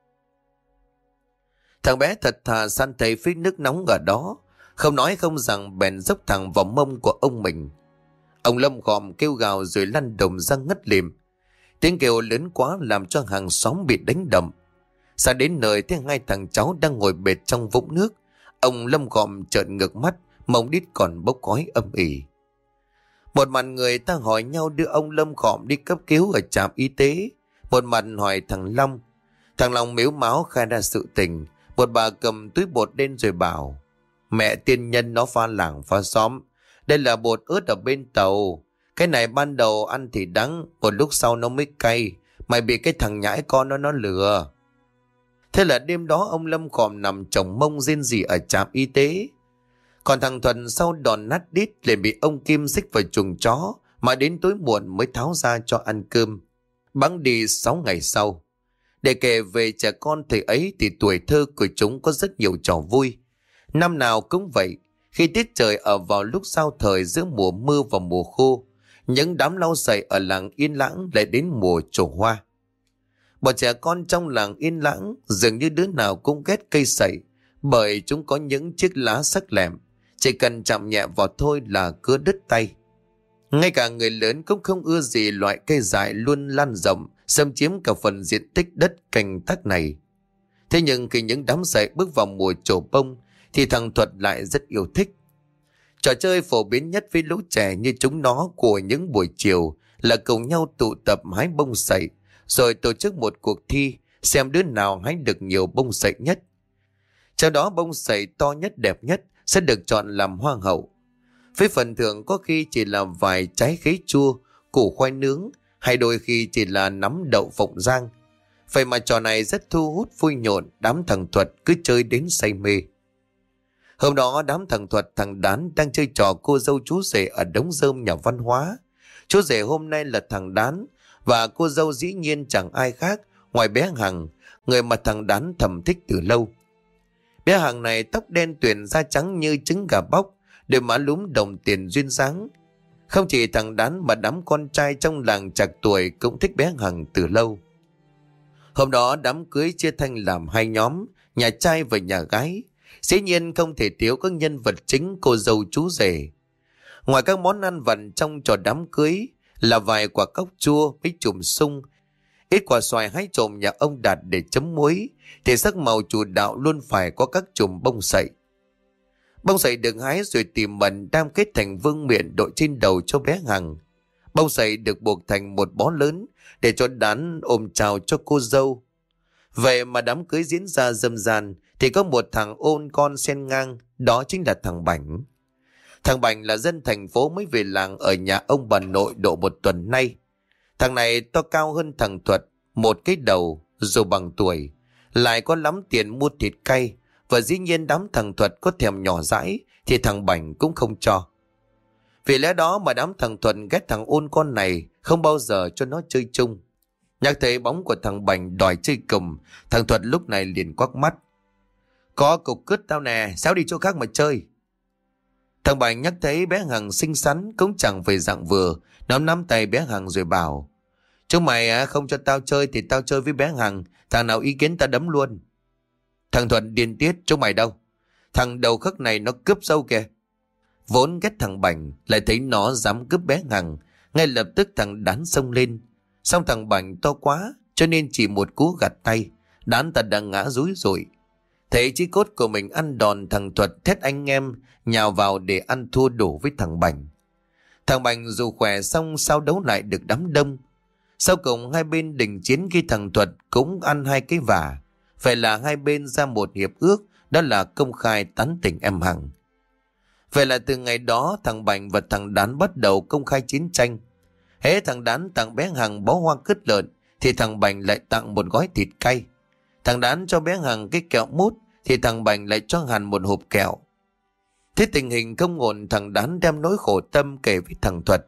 A: Thằng bé thật thà săn thấy phích nước nóng ở đó, không nói không rằng bèn dốc thẳng vào mông của ông mình. Ông Lâm Khọm kêu gào rồi lăn đồng ra ngất lịm. Tiếng kêu lớn quá làm cho hàng xóm bị đánh đậm. Xa đến nơi thấy hai thằng cháu đang ngồi bệt trong vũng nước. Ông Lâm Khọm trợn ngược mắt, mông đít còn bốc khói âm ỉ. Một mặt người ta hỏi nhau đưa ông Lâm Khọm đi cấp cứu ở trạm y tế, một mặt hỏi thằng Long. Thằng Long mếu máo khai ra sự tình. Một bà cầm túi bột lên rồi bảo, mẹ tiên nhân nó pha làng pha xóm, đây là bột ớt ở bên tàu. Cái này ban đầu ăn thì đắng, một lúc sau nó mới cay. Mày bị cái thằng nhãi con nó lừa. Thế là đêm đó ông Lâm Khọm nằm chồng mông rên rỉ ở trạm y tế. Còn thằng Thuần sau đòn nát đít liền bị ông Kim xích vào chuồng chó, mà đến tối muộn mới tháo ra cho ăn cơm. Bẵng đi 6 ngày sau. Để kể về trẻ con thời ấy thì tuổi thơ của chúng có rất nhiều trò vui. Năm nào cũng vậy, khi tiết trời ở vào lúc giao thời giữa mùa mưa và mùa khô, những đám lau sậy ở làng Yên Lãng lại đến mùa trổ hoa. Bọn trẻ con trong làng Yên Lãng dường như đứa nào cũng ghét cây sậy, bởi chúng có những chiếc lá sắc lẹm, chỉ cần chạm nhẹ vào thôi là cứ đứt tay. Ngay cả người lớn cũng không ưa gì loại cây dại luôn lan rộng, xâm chiếm cả phần diện tích đất canh tác này. Thế nhưng khi những đám sậy bước vào mùa trổ bông thì thằng Thuật lại rất yêu thích. Trò chơi phổ biến nhất với lũ trẻ như chúng nó của những buổi chiều là cùng nhau tụ tập hái bông sậy, rồi tổ chức một cuộc thi xem đứa nào hái được nhiều bông sậy nhất. Sau đó bông sậy to nhất đẹp nhất sẽ được chọn làm hoa hậu. Với phần thưởng có khi chỉ là vài trái khế chua, củ khoai nướng, hay đôi khi chỉ là nắm đậu phộng rang. Vậy mà trò này rất thu hút vui nhộn, đám thằng Thuật cứ chơi đến say mê. Hôm đó đám thằng Thuật thằng Đán đang chơi trò cô dâu chú rể ở đống rơm nhà văn hóa. Chú rể hôm nay là thằng Đán, và cô dâu dĩ nhiên chẳng ai khác ngoài bé Hằng, người mà thằng Đán thầm thích từ lâu. Bé Hằng này tóc đen tuyền, da trắng như trứng gà bóc, đôi má lúm đồng tiền duyên dáng. Không chỉ thằng Đán mà đám con trai trong làng trạc tuổi cũng thích bé Hằng từ lâu. Hôm đó đám cưới chia thành làm hai nhóm, nhà trai và nhà gái. Dĩ nhiên không thể thiếu các nhân vật chính cô dâu chú rể. Ngoài các món ăn vặt trong trò đám cưới là vài quả cóc chua, mấy chùm sung, ít quả xoài hái trộm nhà ông Đạt để chấm muối, thì sắc màu chủ đạo luôn phải có các chùm bông sậy. Bông sậy được hái rồi tìm mẩn đam kết thành vương miện đội trên đầu cho bé Hằng. Bông sậy được buộc thành một bó lớn để cho Đán ôm chào cho cô dâu. Vậy mà đám cưới diễn ra râm ran thì có một thằng ôn con sen ngang, đó chính là thằng Bảnh. Thằng Bành là dân thành phố mới về làng ở nhà ông bà nội độ 1 tuần nay. Thằng này to cao hơn thằng Thuật một cái đầu, dù bằng tuổi, lại có lắm tiền mua thịt cay, và dĩ nhiên đám thằng Thuật có thèm nhỏ dãi thì thằng Bành cũng không cho. Vì lẽ đó mà đám thằng Thuật ghét thằng Ôn con này, không bao giờ cho nó chơi chung. Nhắc thấy bóng của thằng Bành đòi chơi cùng, thằng Thuật lúc này liền quắc mắt. Có cục cứt tao nè, sao đi chỗ khác mà chơi? Thằng Bành nhắc thấy bé Hằng xinh xắn cũng chẳng về dạng vừa, nó nắm tay bé Hằng rồi bảo: chúng mày không cho tao chơi thì tao chơi với bé Hằng, thằng nào ý kiến tao đấm luôn. Thằng Thuận điên tiết: chúng mày đâu? Thằng đầu khắc này nó cướp dâu kìa. Vốn ghét thằng Bành, lại thấy nó dám cướp bé Hằng, ngay lập tức thằng Đán xông lên. Xong thằng Bành to quá, cho nên chỉ một cú gạt tay, Đán ta đã ngã rúi rụi. Thấy chí cốt của mình ăn đòn, thằng Thuật thét anh em nhào vào để ăn thua đủ với thằng Bành. Thằng Bành dù khỏe xong sao đấu lại được đám đông. Sau cùng hai bên đình chiến khi thằng Thuật cũng ăn 2 cái vả. Vậy là hai bên ra một hiệp ước, đó là công khai tán tỉnh em Hằng. Vậy là từ ngày đó thằng Bành và thằng Đán bắt đầu công khai chiến tranh. Hễ thằng Đán tặng bé Hằng bó hoa cứt lợn thì thằng Bành lại tặng một gói thịt cay. Thằng Đán cho bé Hằng cái kẹo mút thì thằng Bành lại cho hẳn một hộp kẹo. Thế tình hình không ổn, thằng Đán đem nỗi khổ tâm kể với thằng Thuật.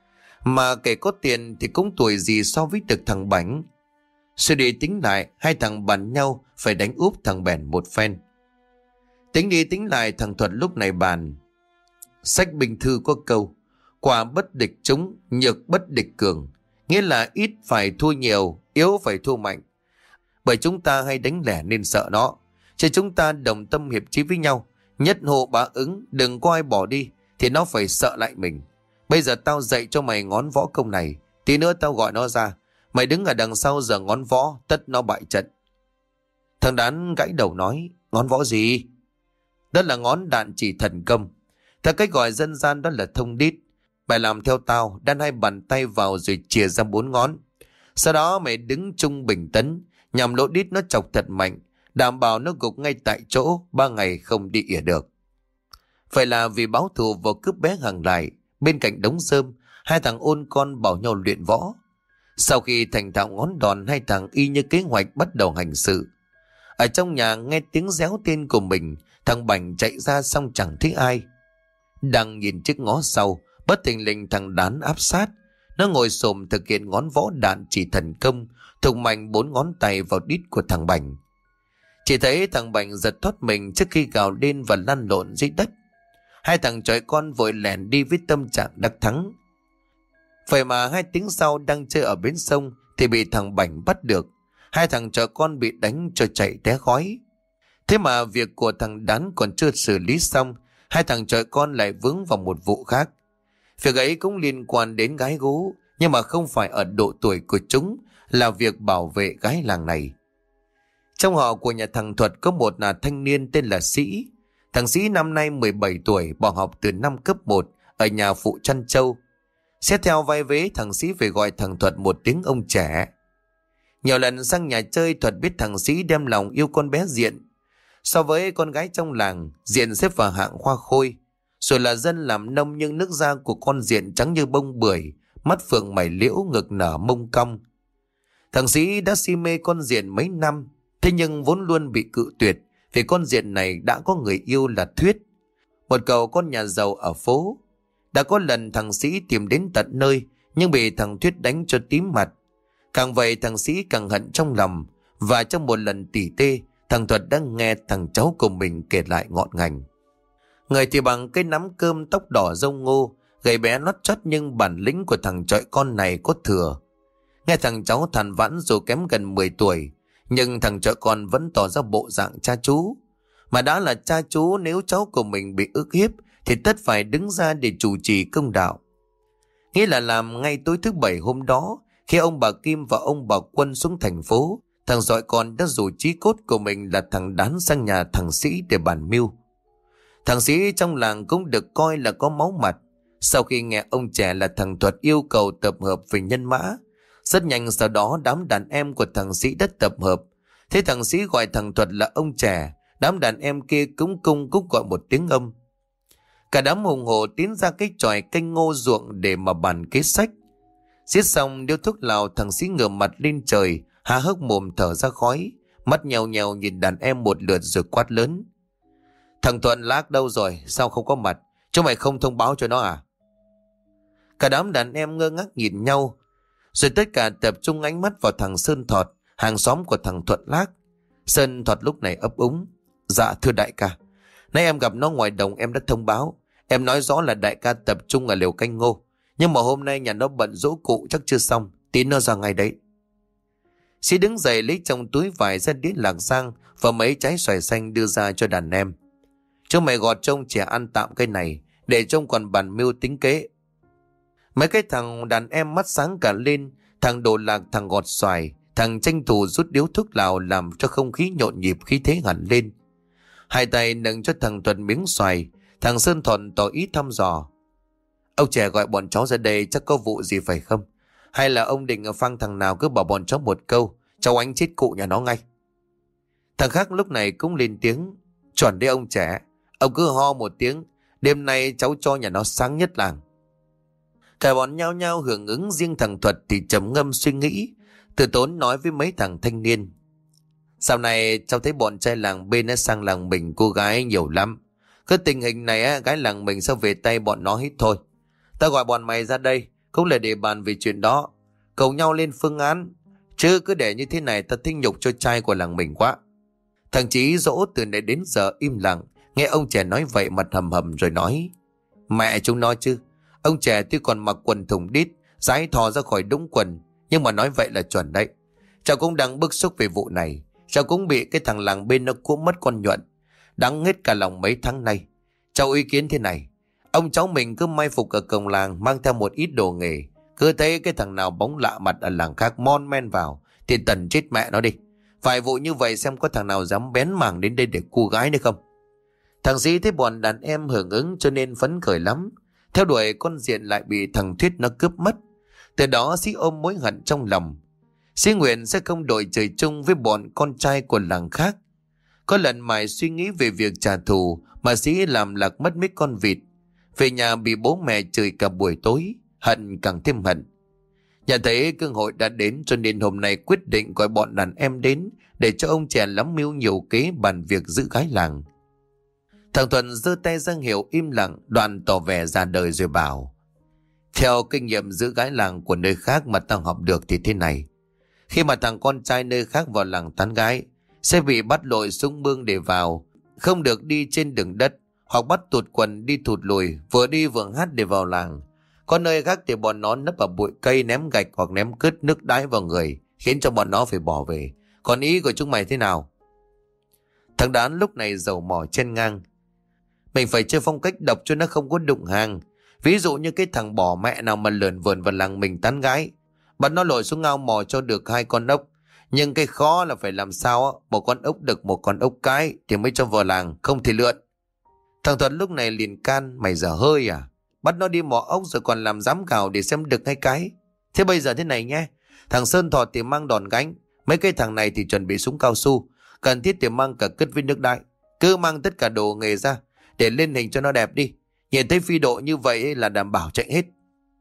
A: Mà kể có tiền thì cũng tuổi gì so với được thằng Bành. Suy đi tính lại, hai thằng bàn nhau phải đánh úp thằng Bèn một phen. Tính đi tính lại, thằng Thuật lúc này bàn: sách bình thư có câu quả bất địch chúng, nhược bất địch cường, nghĩa là ít phải thua nhiều, yếu phải thua mạnh. Bởi chúng ta hay đánh lẻ nên sợ nó, chứ chúng ta đồng tâm hiệp chí với nhau, nhất hộ bá ứng, đừng có ai bỏ đi thì nó phải sợ lại mình. Bây giờ tao dạy cho mày ngón võ công này, tí nữa tao gọi nó ra, mày đứng ở đằng sau giờ ngón võ, tất nó bại trận. Thằng Đán gãy đầu nói: ngón võ gì? Đó là ngón đạn chỉ thần công, theo cách gọi dân gian đó là thông đít. Mày làm theo tao, đan 2 bàn tay vào rồi chìa ra 4 ngón. Sau đó mày đứng trung bình tấn, nhằm lỗ đít nó chọc thật mạnh, đảm bảo nó gục ngay tại chỗ, 3 ngày không đi ỉa được. Vậy là vì báo thù vào cướp bé Hằng lại, bên cạnh đống rơm, hai thằng Ôn con bảo nhau luyện võ. Sau khi thành thạo ngón đòn, hai thằng y như kế hoạch bắt đầu hành sự. Ở trong nhà nghe tiếng réo tên của mình, thằng Bành chạy ra xong chẳng thấy ai. Đang nhìn chiếc ngó sau, bất thình lình thằng Đán áp sát. Nó ngồi xổm thực hiện ngón võ đạn chỉ thần công, thùng mạnh 4 ngón tay vào đít của thằng Bành. Chỉ thấy thằng Bành giật thoát mình trước khi gào lên và lăn lộn dưới đất. Hai thằng chọi con vội lẻn đi với tâm trạng đắc thắng. Vậy mà 2 tiếng sau đang chơi ở bến sông thì bị thằng Bành bắt được. Hai thằng chọi con bị đánh cho chạy té khói. Thế mà việc của thằng Đán còn chưa xử lý xong, hai thằng chọi con lại vướng vào một vụ khác. Việc ấy cũng liên quan đến gái gú, nhưng mà không phải ở độ tuổi của chúng, là việc bảo vệ gái làng này. Trong họ của nhà thằng Thuật có một là thanh niên tên là Sĩ. Thằng Sĩ năm nay 17 tuổi, bỏ học từ năm cấp 1 ở nhà phụ chăn trâu. Xét theo vai vế, thằng Sĩ phải gọi thằng Thuật một tiếng ông trẻ. Nhiều lần sang nhà chơi, Thuật biết thằng Sĩ đem lòng yêu con bé Diện. So với con gái trong làng, Diện xếp vào hạng hoa khôi. Rồi là dân làm nông, nhưng nước da của con Diện trắng như bông bưởi, mắt phượng mày liễu, ngực nở mông cong. Thằng Sĩ đã si mê con Diện mấy năm, thế nhưng vốn luôn bị cự tuyệt vì con Diện này đã có người yêu là Thuyết, một cậu con nhà giàu ở phố. Đã có lần thằng Sĩ tìm đến tận nơi, nhưng bị thằng Thuyết đánh cho tím mặt. Càng vậy thằng Sĩ càng hận trong lòng, và trong một lần tỉ tê, thằng Thuật đã nghe thằng cháu của mình kể lại ngọn ngành. Người thì bằng cái nắm cơm, tóc đỏ râu ngô, gầy bé lót chót, nhưng bản lĩnh của thằng chọi con này có thừa. Nghe thằng cháu than vãn dù kém gần 10 tuổi, nhưng thằng chọi con vẫn tỏ ra bộ dạng cha chú. Mà đã là cha chú, nếu cháu của mình bị ức hiếp thì tất phải đứng ra để chủ trì công đạo. Nghĩa là làm ngay tối thứ Bảy hôm đó, khi ông bà Kim và ông bà Quân xuống thành phố, thằng chọi con đã rủ chí cốt của mình là thằng Đán sang nhà thằng Sĩ để bàn mưu. Thằng Sĩ trong làng cũng được coi là có máu mặt. Sau khi nghe ông trẻ là thằng Thuật yêu cầu tập hợp về nhân mã, rất nhanh sau đó đám đàn em của thằng Sĩ đã tập hợp. Thế thằng Sĩ gọi thằng Thuật là ông trẻ, đám đàn em kia cũng gọi một tiếng ông. Cả đám hùng hổ tiến ra cái chòi canh ngô ruộng để mà bàn kế sách. Xiết xong điếu thuốc lào, thằng Sĩ ngửa mặt lên trời, há hốc mồm thở ra khói, mắt nhèo nhèo nhìn đàn em một lượt rồi quát lớn: Thằng Thuận Lác đâu rồi? Sao không có mặt? Chúng mày không thông báo cho nó à? Cả đám đàn em ngơ ngác nhìn nhau, rồi tất cả tập trung ánh mắt vào thằng Sơn Thọt, hàng xóm của thằng Thuận Lác. Sơn Thọt lúc này ấp úng: Dạ thưa đại ca, nay em gặp nó ngoài đồng em đã thông báo. Em nói rõ là đại ca tập trung ở lều canh ngô, nhưng mà hôm nay nhà nó bận giỗ cụ chắc chưa xong, tí nó ra ngay đấy. Sĩ đứng dậy lấy trong túi vải ra đĩa lạc giang và mấy trái xoài xanh đưa ra cho đàn em. Chúng mày gọt trông trẻ ăn tạm cái này, để trông còn bàn mưu tính kế. Mấy cái thằng đàn em mắt sáng cả lên, thằng đồ lạc, thằng gọt xoài, thằng tranh thủ rút điếu thuốc lào làm cho không khí nhộn nhịp, khí thế hẳn lên. Hai tay nâng cho thằng Thuận miếng xoài, thằng Sơn Thuận tỏ ý thăm dò: Ông trẻ gọi bọn cháu ra đây chắc có vụ gì phải không? Hay là ông định phang thằng nào cứ bảo bọn cháu một câu, cháu ánh chết cụ nhà nó ngay. Thằng khác lúc này cũng lên tiếng: Chuẩn đấy ông trẻ, ông cứ ho một tiếng, đêm nay cháu cho nhà nó sáng nhất làng. Cả bọn nhao nhao hưởng ứng, riêng thằng Thuật thì trầm ngâm suy nghĩ, từ tốn nói với mấy thằng thanh niên: Dạo này cháu thấy bọn trai làng bên nó sang làng mình cô gái nhiều lắm. Cứ tình hình này á, gái làng mình sẽ về tay bọn nó hết thôi. Ta gọi bọn mày ra đây cũng là để bàn về chuyện đó, cầu nhau lên phương án, chứ cứ để như thế này ta thích nhục cho trai của làng mình quá. Thằng Chí dỗ từ nãy đến giờ im lặng, nghe ông trẻ nói vậy mặt hầm hầm rồi nói: Mẹ chúng nó chứ, ông trẻ tuy còn mặc quần thùng đít, dái thò ra khỏi đũng quần, nhưng mà nói vậy là chuẩn đấy. Cháu cũng đang bức xúc về vụ này, cháu cũng bị cái thằng làng bên nó cuốn mất con Nhuận, đáng hết cả lòng mấy tháng nay. Cháu ý kiến thế này, ông cháu mình cứ mai phục ở cổng làng, mang theo một ít đồ nghề, cứ thấy cái thằng nào bóng lạ mặt ở làng khác mon men vào thì tần chết mẹ nó đi. Vài vụ như vậy xem có thằng nào dám bén mảng đến đây để cu gái nữa không. Thằng Sĩ thấy bọn đàn em hưởng ứng cho nên phấn khởi lắm, theo đuổi con Diện lại bị thằng Thuyết nó cướp mất. Từ đó Sĩ ôm mối hận trong lòng. Sĩ nguyện sẽ không đội trời chung với bọn con trai của làng khác. Có lần mải suy nghĩ về việc trả thù mà Sĩ làm lạc mất mấy con vịt, về nhà bị bố mẹ chửi cả buổi tối, hận càng thêm hận. Nhận thấy cơ hội đã đến cho nên hôm nay quyết định gọi bọn đàn em đến để cho ông trẻ lắm mưu nhiều kế bàn việc giữ gái làng. Thằng Thuận giơ tay ra hiệu im lặng, đoạn tỏ vẻ ra đời rồi bảo: Theo kinh nghiệm giữ gái làng của nơi khác mà tao học được thì thế này. Khi mà thằng con trai nơi khác vào làng tán gái, sẽ bị bắt lội xuống mương để vào, không được đi trên đường đất, hoặc bắt tụt quần đi thụt lùi, vừa đi vừa hát để vào làng. Có nơi khác thì bọn nó nấp vào bụi cây, ném gạch hoặc ném cứt nước đái vào người, khiến cho bọn nó phải bỏ về. Còn ý của chúng mày thế nào? Thằng Đán lúc này dầu mỏ chen ngang: Mình phải chơi phong cách độc cho nó không có đụng hàng. Ví dụ như cái thằng bỏ mẹ nào mà lởn vởn vào làng mình tán gái, bắt nó lội xuống ao mò cho được 2 con ốc. Nhưng cái khó là phải làm sao một con ốc đực một con ốc cái thì mới cho vào làng, không thì lượn. Thằng Thuận lúc này liền can: Mày dở hơi à? Bắt nó đi mò ốc rồi còn làm giám khảo để xem đực hay cái. Thế bây giờ thế này nhé, thằng Sơn Thọt thì mang đòn gánh, mấy cái thằng này thì chuẩn bị súng cao su, cần thiết thì mang cả cứt với nước đái. Cứ mang tất cả đồ nghề ra để lên hình cho nó đẹp đi, nhìn thấy phi độ như vậy là đảm bảo chạy hết.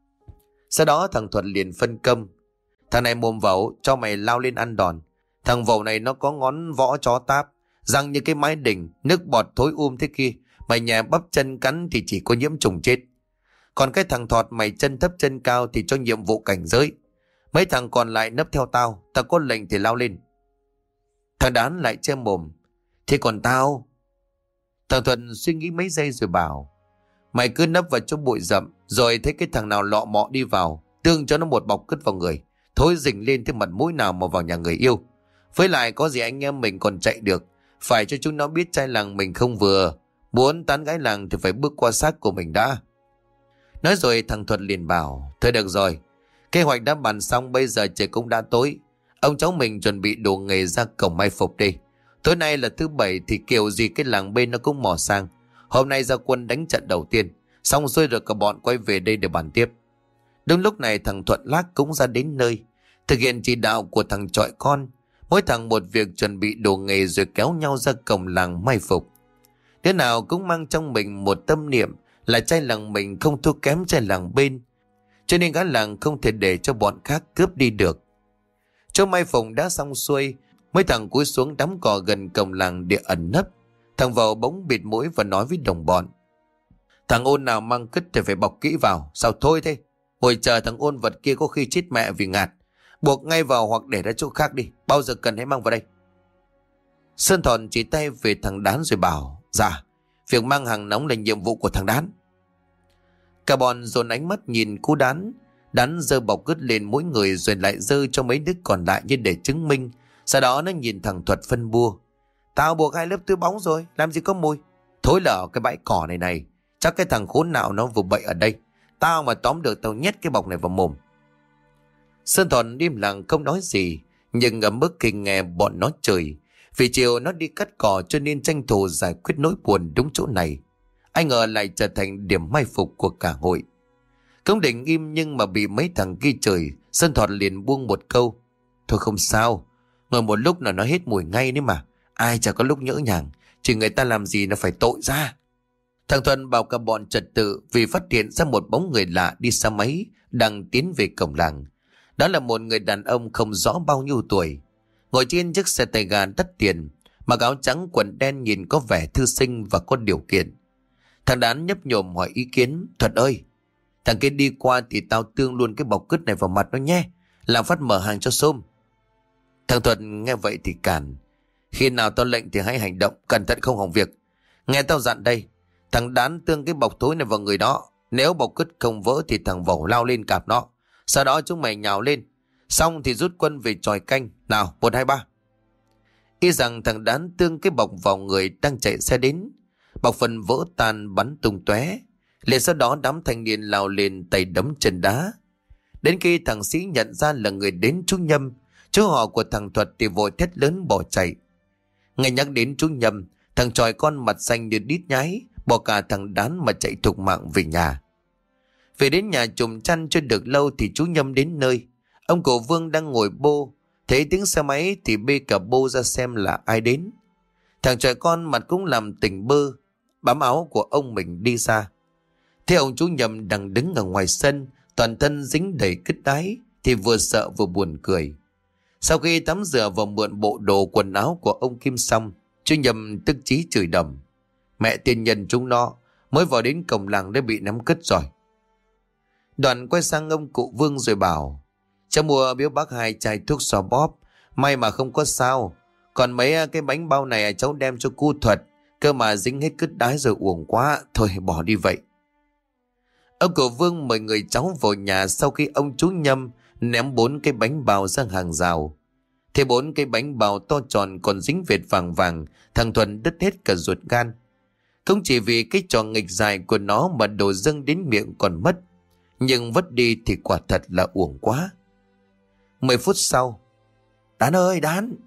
A: Sau đó thằng Thuận liền phân công: Thằng này mồm vẩu, cho mày lao lên ăn đòn. Thằng vẩu này nó có ngón võ chó táp, răng như cái mái đỉnh, nước bọt thối thế kia. Mày nhà bắp chân cắn thì chỉ có nhiễm trùng chết. Còn cái thằng Thọt mày chân thấp chân cao thì cho nhiệm vụ cảnh giới. Mấy thằng còn lại nấp theo tao, tao có lệnh thì lao lên. Thằng Đán lại che mồm: Thế còn tao? Thằng Thuận suy nghĩ mấy giây rồi bảo: Mày cứ nấp vào chỗ bụi rậm, rồi thấy cái thằng nào lọ mọ đi vào, tương cho nó một bọc cứt vào người, thối rình lên thế mặt mũi nào mà vào nhà người yêu. Với lại có gì anh em mình còn chạy được, phải cho chúng nó biết trai làng mình không vừa, muốn tán gái làng thì phải bước qua xác của mình đã. Nói rồi thằng Thuật liền bảo: Thôi được rồi, kế hoạch đã bàn xong, bây giờ trời cũng đã tối, ông cháu mình chuẩn bị đồ nghề ra cổng mai phục đi. Tối nay là thứ Bảy thì kiểu gì cái làng bên nó cũng mò sang. Hôm nay ra quân đánh trận đầu tiên, xong rồi cả bọn quay về đây để bàn tiếp. Đúng lúc này thằng Thuận Lác cũng ra đến nơi, thực hiện chỉ đạo của thằng chọi con. Mỗi thằng một việc chuẩn bị đồ nghề rồi kéo nhau ra cổng làng mai phục. Đứa nào cũng mang trong mình một tâm niệm là trai làng mình không thua kém trai làng bên, cho nên gã làng không thể để cho bọn khác cướp đi được. Chỗ mai phục đã xong xuôi, mấy thằng cúi xuống đám cỏ gần cổng làng để ẩn nấp. Thằng vào bỗng bịt mũi và nói với đồng bọn: thằng ôn nào mang cứt thì phải bọc kỹ vào. Sao thôi thế? Ngồi chờ thằng ôn vật kia có khi chết mẹ vì ngạt. Buộc ngay vào hoặc để ra chỗ khác đi, bao giờ cần hãy mang vào đây. Sơn Thòn chỉ tay về thằng Đán rồi bảo: dạ, việc mang hàng nóng là nhiệm vụ của thằng Đán. Cả bọn dồn ánh mắt nhìn cú Đán. Đán giơ bọc cứt lên mỗi người rồi lại giơ cho mấy đứa còn lại như để chứng minh. Sau đó nó nhìn thằng Thuật phân bua: tao buộc 2 lớp túi bóng rồi, làm gì có mùi. Thối lở cái bãi cỏ này, chắc cái thằng khốn nào nó vừa bậy ở đây. Tao mà tóm được tao nhét cái bọc này vào mồm. Sơn Thòn im lặng không nói gì, nhưng ngậm bức kinh nghe bọn nó chửi. Vì chiều nó đi cắt cỏ cho nên tranh thủ giải quyết nỗi buồn đúng chỗ này. Ai ngờ lại trở thành điểm mai phục của cả hội. Công định im nhưng mà bị mấy thằng kia chửi, Sơn Thòn liền buông một câu: thôi không sao, ngồi một lúc là nó hết mùi ngay đấy mà. Ai chả có lúc nhỡ nhàng, chỉ người ta làm gì nó phải tội ra. Thằng Thuần bảo cả bọn trật tự vì phát hiện ra một bóng người lạ đi xe máy đang tiến về cổng làng. Đó là một người đàn ông không rõ bao nhiêu tuổi, ngồi trên chiếc xe tay ga đắt tiền, mặc áo trắng quần đen nhìn có vẻ thư sinh và có điều kiện. Thằng Đán nhấp nhổm hỏi ý kiến: Thuật ơi, thằng kia đi qua thì tao tương luôn cái bọc cứt này vào mặt nó nhé, làm phát mở hàng cho xôm. Thằng Thuật nghe vậy thì cản: khi nào tao lệnh thì hãy hành động, cẩn thận không hỏng việc. Nghe tao dặn đây, thằng Đán tương cái bọc thối này vào người đó. Nếu bọc cứt không vỡ thì thằng Vẩu lao lên cạp nó. Sau đó chúng mày nhào lên, xong thì rút quân về chòi canh. Nào, 1, 2, 3. Y rằng thằng Đán tương cái bọc vào người đang chạy xe đến. Bọc phần vỡ tan bắn tung tóe. Liền sau đó đám thanh niên lao lên tay đấm chân đá. Đến khi thằng Sĩ nhận ra là người đến chú Nhâm, chú họ của thằng Thuật, thì vội thét lớn bỏ chạy. Nghe nhắc đến chú Nhâm, thằng tròi con mặt xanh như đít nhái, bỏ cả thằng Đán mà chạy thục mạng về nhà. Về đến nhà chùm chăn chưa được lâu thì chú Nhâm đến nơi. Ông cụ Vương đang ngồi bô, thấy tiếng xe máy thì bê cả bô ra xem là ai đến. Thằng tròi con mặt cũng làm tỉnh bơ, bám áo của ông mình đi ra. Thế ông chú Nhâm đang đứng ở ngoài sân, toàn thân dính đầy cứt đái, thì vừa sợ vừa buồn cười. Sau khi tắm rửa và mượn bộ đồ quần áo của ông Kim xong, chú Nhâm tức chí chửi đầm: mẹ tiên nhân chúng nó, mới vào đến cổng làng đã bị nắm cứt rồi. Đoàn quay sang ông cụ Vương rồi bảo: cháu mua biếu bác 2 chai thuốc xoa bóp, may mà không có sao. Còn mấy cái bánh bao này cháu đem cho cu Thuật, cơ mà dính hết cứt đái rồi uổng quá, thôi bỏ đi vậy. Ông cụ Vương mời người cháu vào nhà sau khi ông chú Nhâm ném 4 cái bánh bao sang hàng rào. Thế 4 cái bánh bao to tròn còn dính vệt vàng vàng, thằng Thuần đứt hết cả ruột gan. Không chỉ vì cái trò nghịch dài của nó mà đồ dâng đến miệng còn mất, nhưng vất đi thì quả thật là uổng quá. 10 phút sau: Đán ơi, Đán!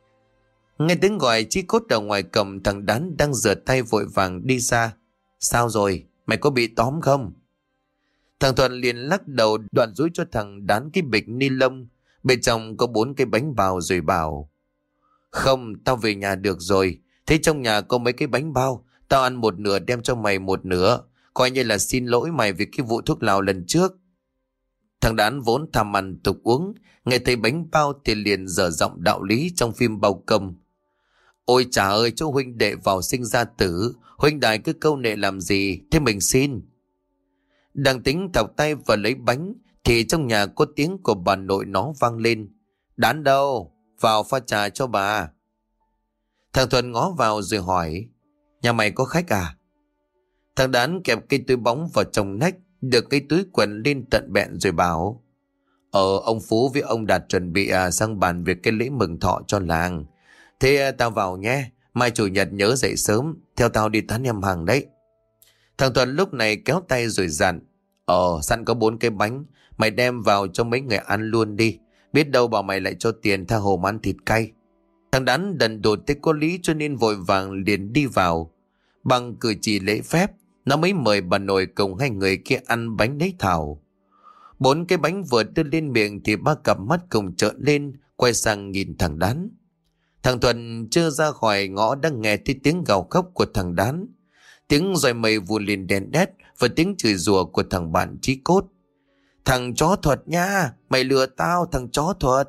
A: Nghe tiếng gọi chí cốt ở ngoài cổng, thằng Đán đang rửa tay vội vàng đi ra. Sao rồi? Mày có bị tóm không? Thằng Thuận liền lắc đầu, đoạn dúi cho thằng Đán cái bịch ni lông, bên trong có 4 cái bánh bao rồi bảo: không, tao về nhà được rồi. Thế trong nhà có mấy cái bánh bao, tao ăn một nửa đem cho mày một nửa, coi như là xin lỗi mày vì cái vụ thuốc lào lần trước. Thằng Đán vốn tham ăn tục uống, nghe thấy bánh bao thì liền dở giọng đạo lý trong phim bao công: ôi chà ơi, chỗ huynh đệ vào sinh ra tử, huynh đài cứ câu nệ làm gì, thế mình xin. Đang tính thọc tay và lấy bánh thì trong nhà có tiếng của bà nội nó vang lên: Đán đâu? Vào pha trà cho bà. Thằng Thuần ngó vào rồi hỏi: nhà mày có khách à? Thằng Đán kẹp cái túi bóng vào trong nách, được cái túi quần lên tận bẹn rồi bảo: ông Phú với ông Đạt chuẩn bị sang bàn việc cái lễ mừng thọ cho làng. Thế tao vào nhé, mai chủ nhật nhớ dậy sớm, theo tao đi tán em hàng đấy. Thằng Thuần lúc này kéo tay rồi dặn: sẵn có 4 cái bánh, mày đem vào cho mấy người ăn luôn đi, biết đâu bảo mày lại cho tiền tha hồ ăn thịt cay. Thằng Đán đần đột thấy có lý cho nên vội vàng liền đi vào. Bằng cử chỉ lễ phép, nó mới mời bà nội cùng 2 người kia ăn bánh đấy thảo. 4 cái bánh vừa đưa lên miệng thì 3 cặp mắt cùng trợn lên, quay sang nhìn thằng Đán. Thằng Thuần chưa ra khỏi ngõ đã nghe thấy tiếng gào khóc của thằng Đán. tiếng roi mây vun lên đèn đét và tiếng chửi rủa của thằng bạn Chí Cốt. Thằng chó thuật nha, mày lừa tao thằng chó thuật.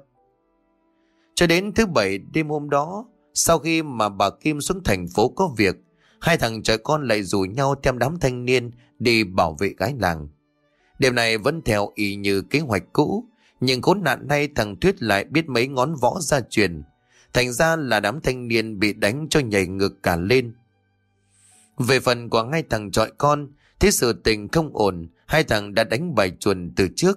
A: Cho đến thứ Bảy đêm hôm đó, sau khi mà bà Kim xuống thành phố có việc, hai thằng trẻ con lại rủ nhau theo đám thanh niên đi bảo vệ gái làng. Đêm này vẫn theo y như kế hoạch cũ, nhưng khốn nạn nay thằng Thuyết lại biết mấy ngón võ gia truyền. Thành ra là đám thanh niên bị đánh cho nhảy ngược cả lên. Về phần của hai thằng chọi con, thế sự tình không ổn, hai thằng đã đánh bài chuồn từ trước.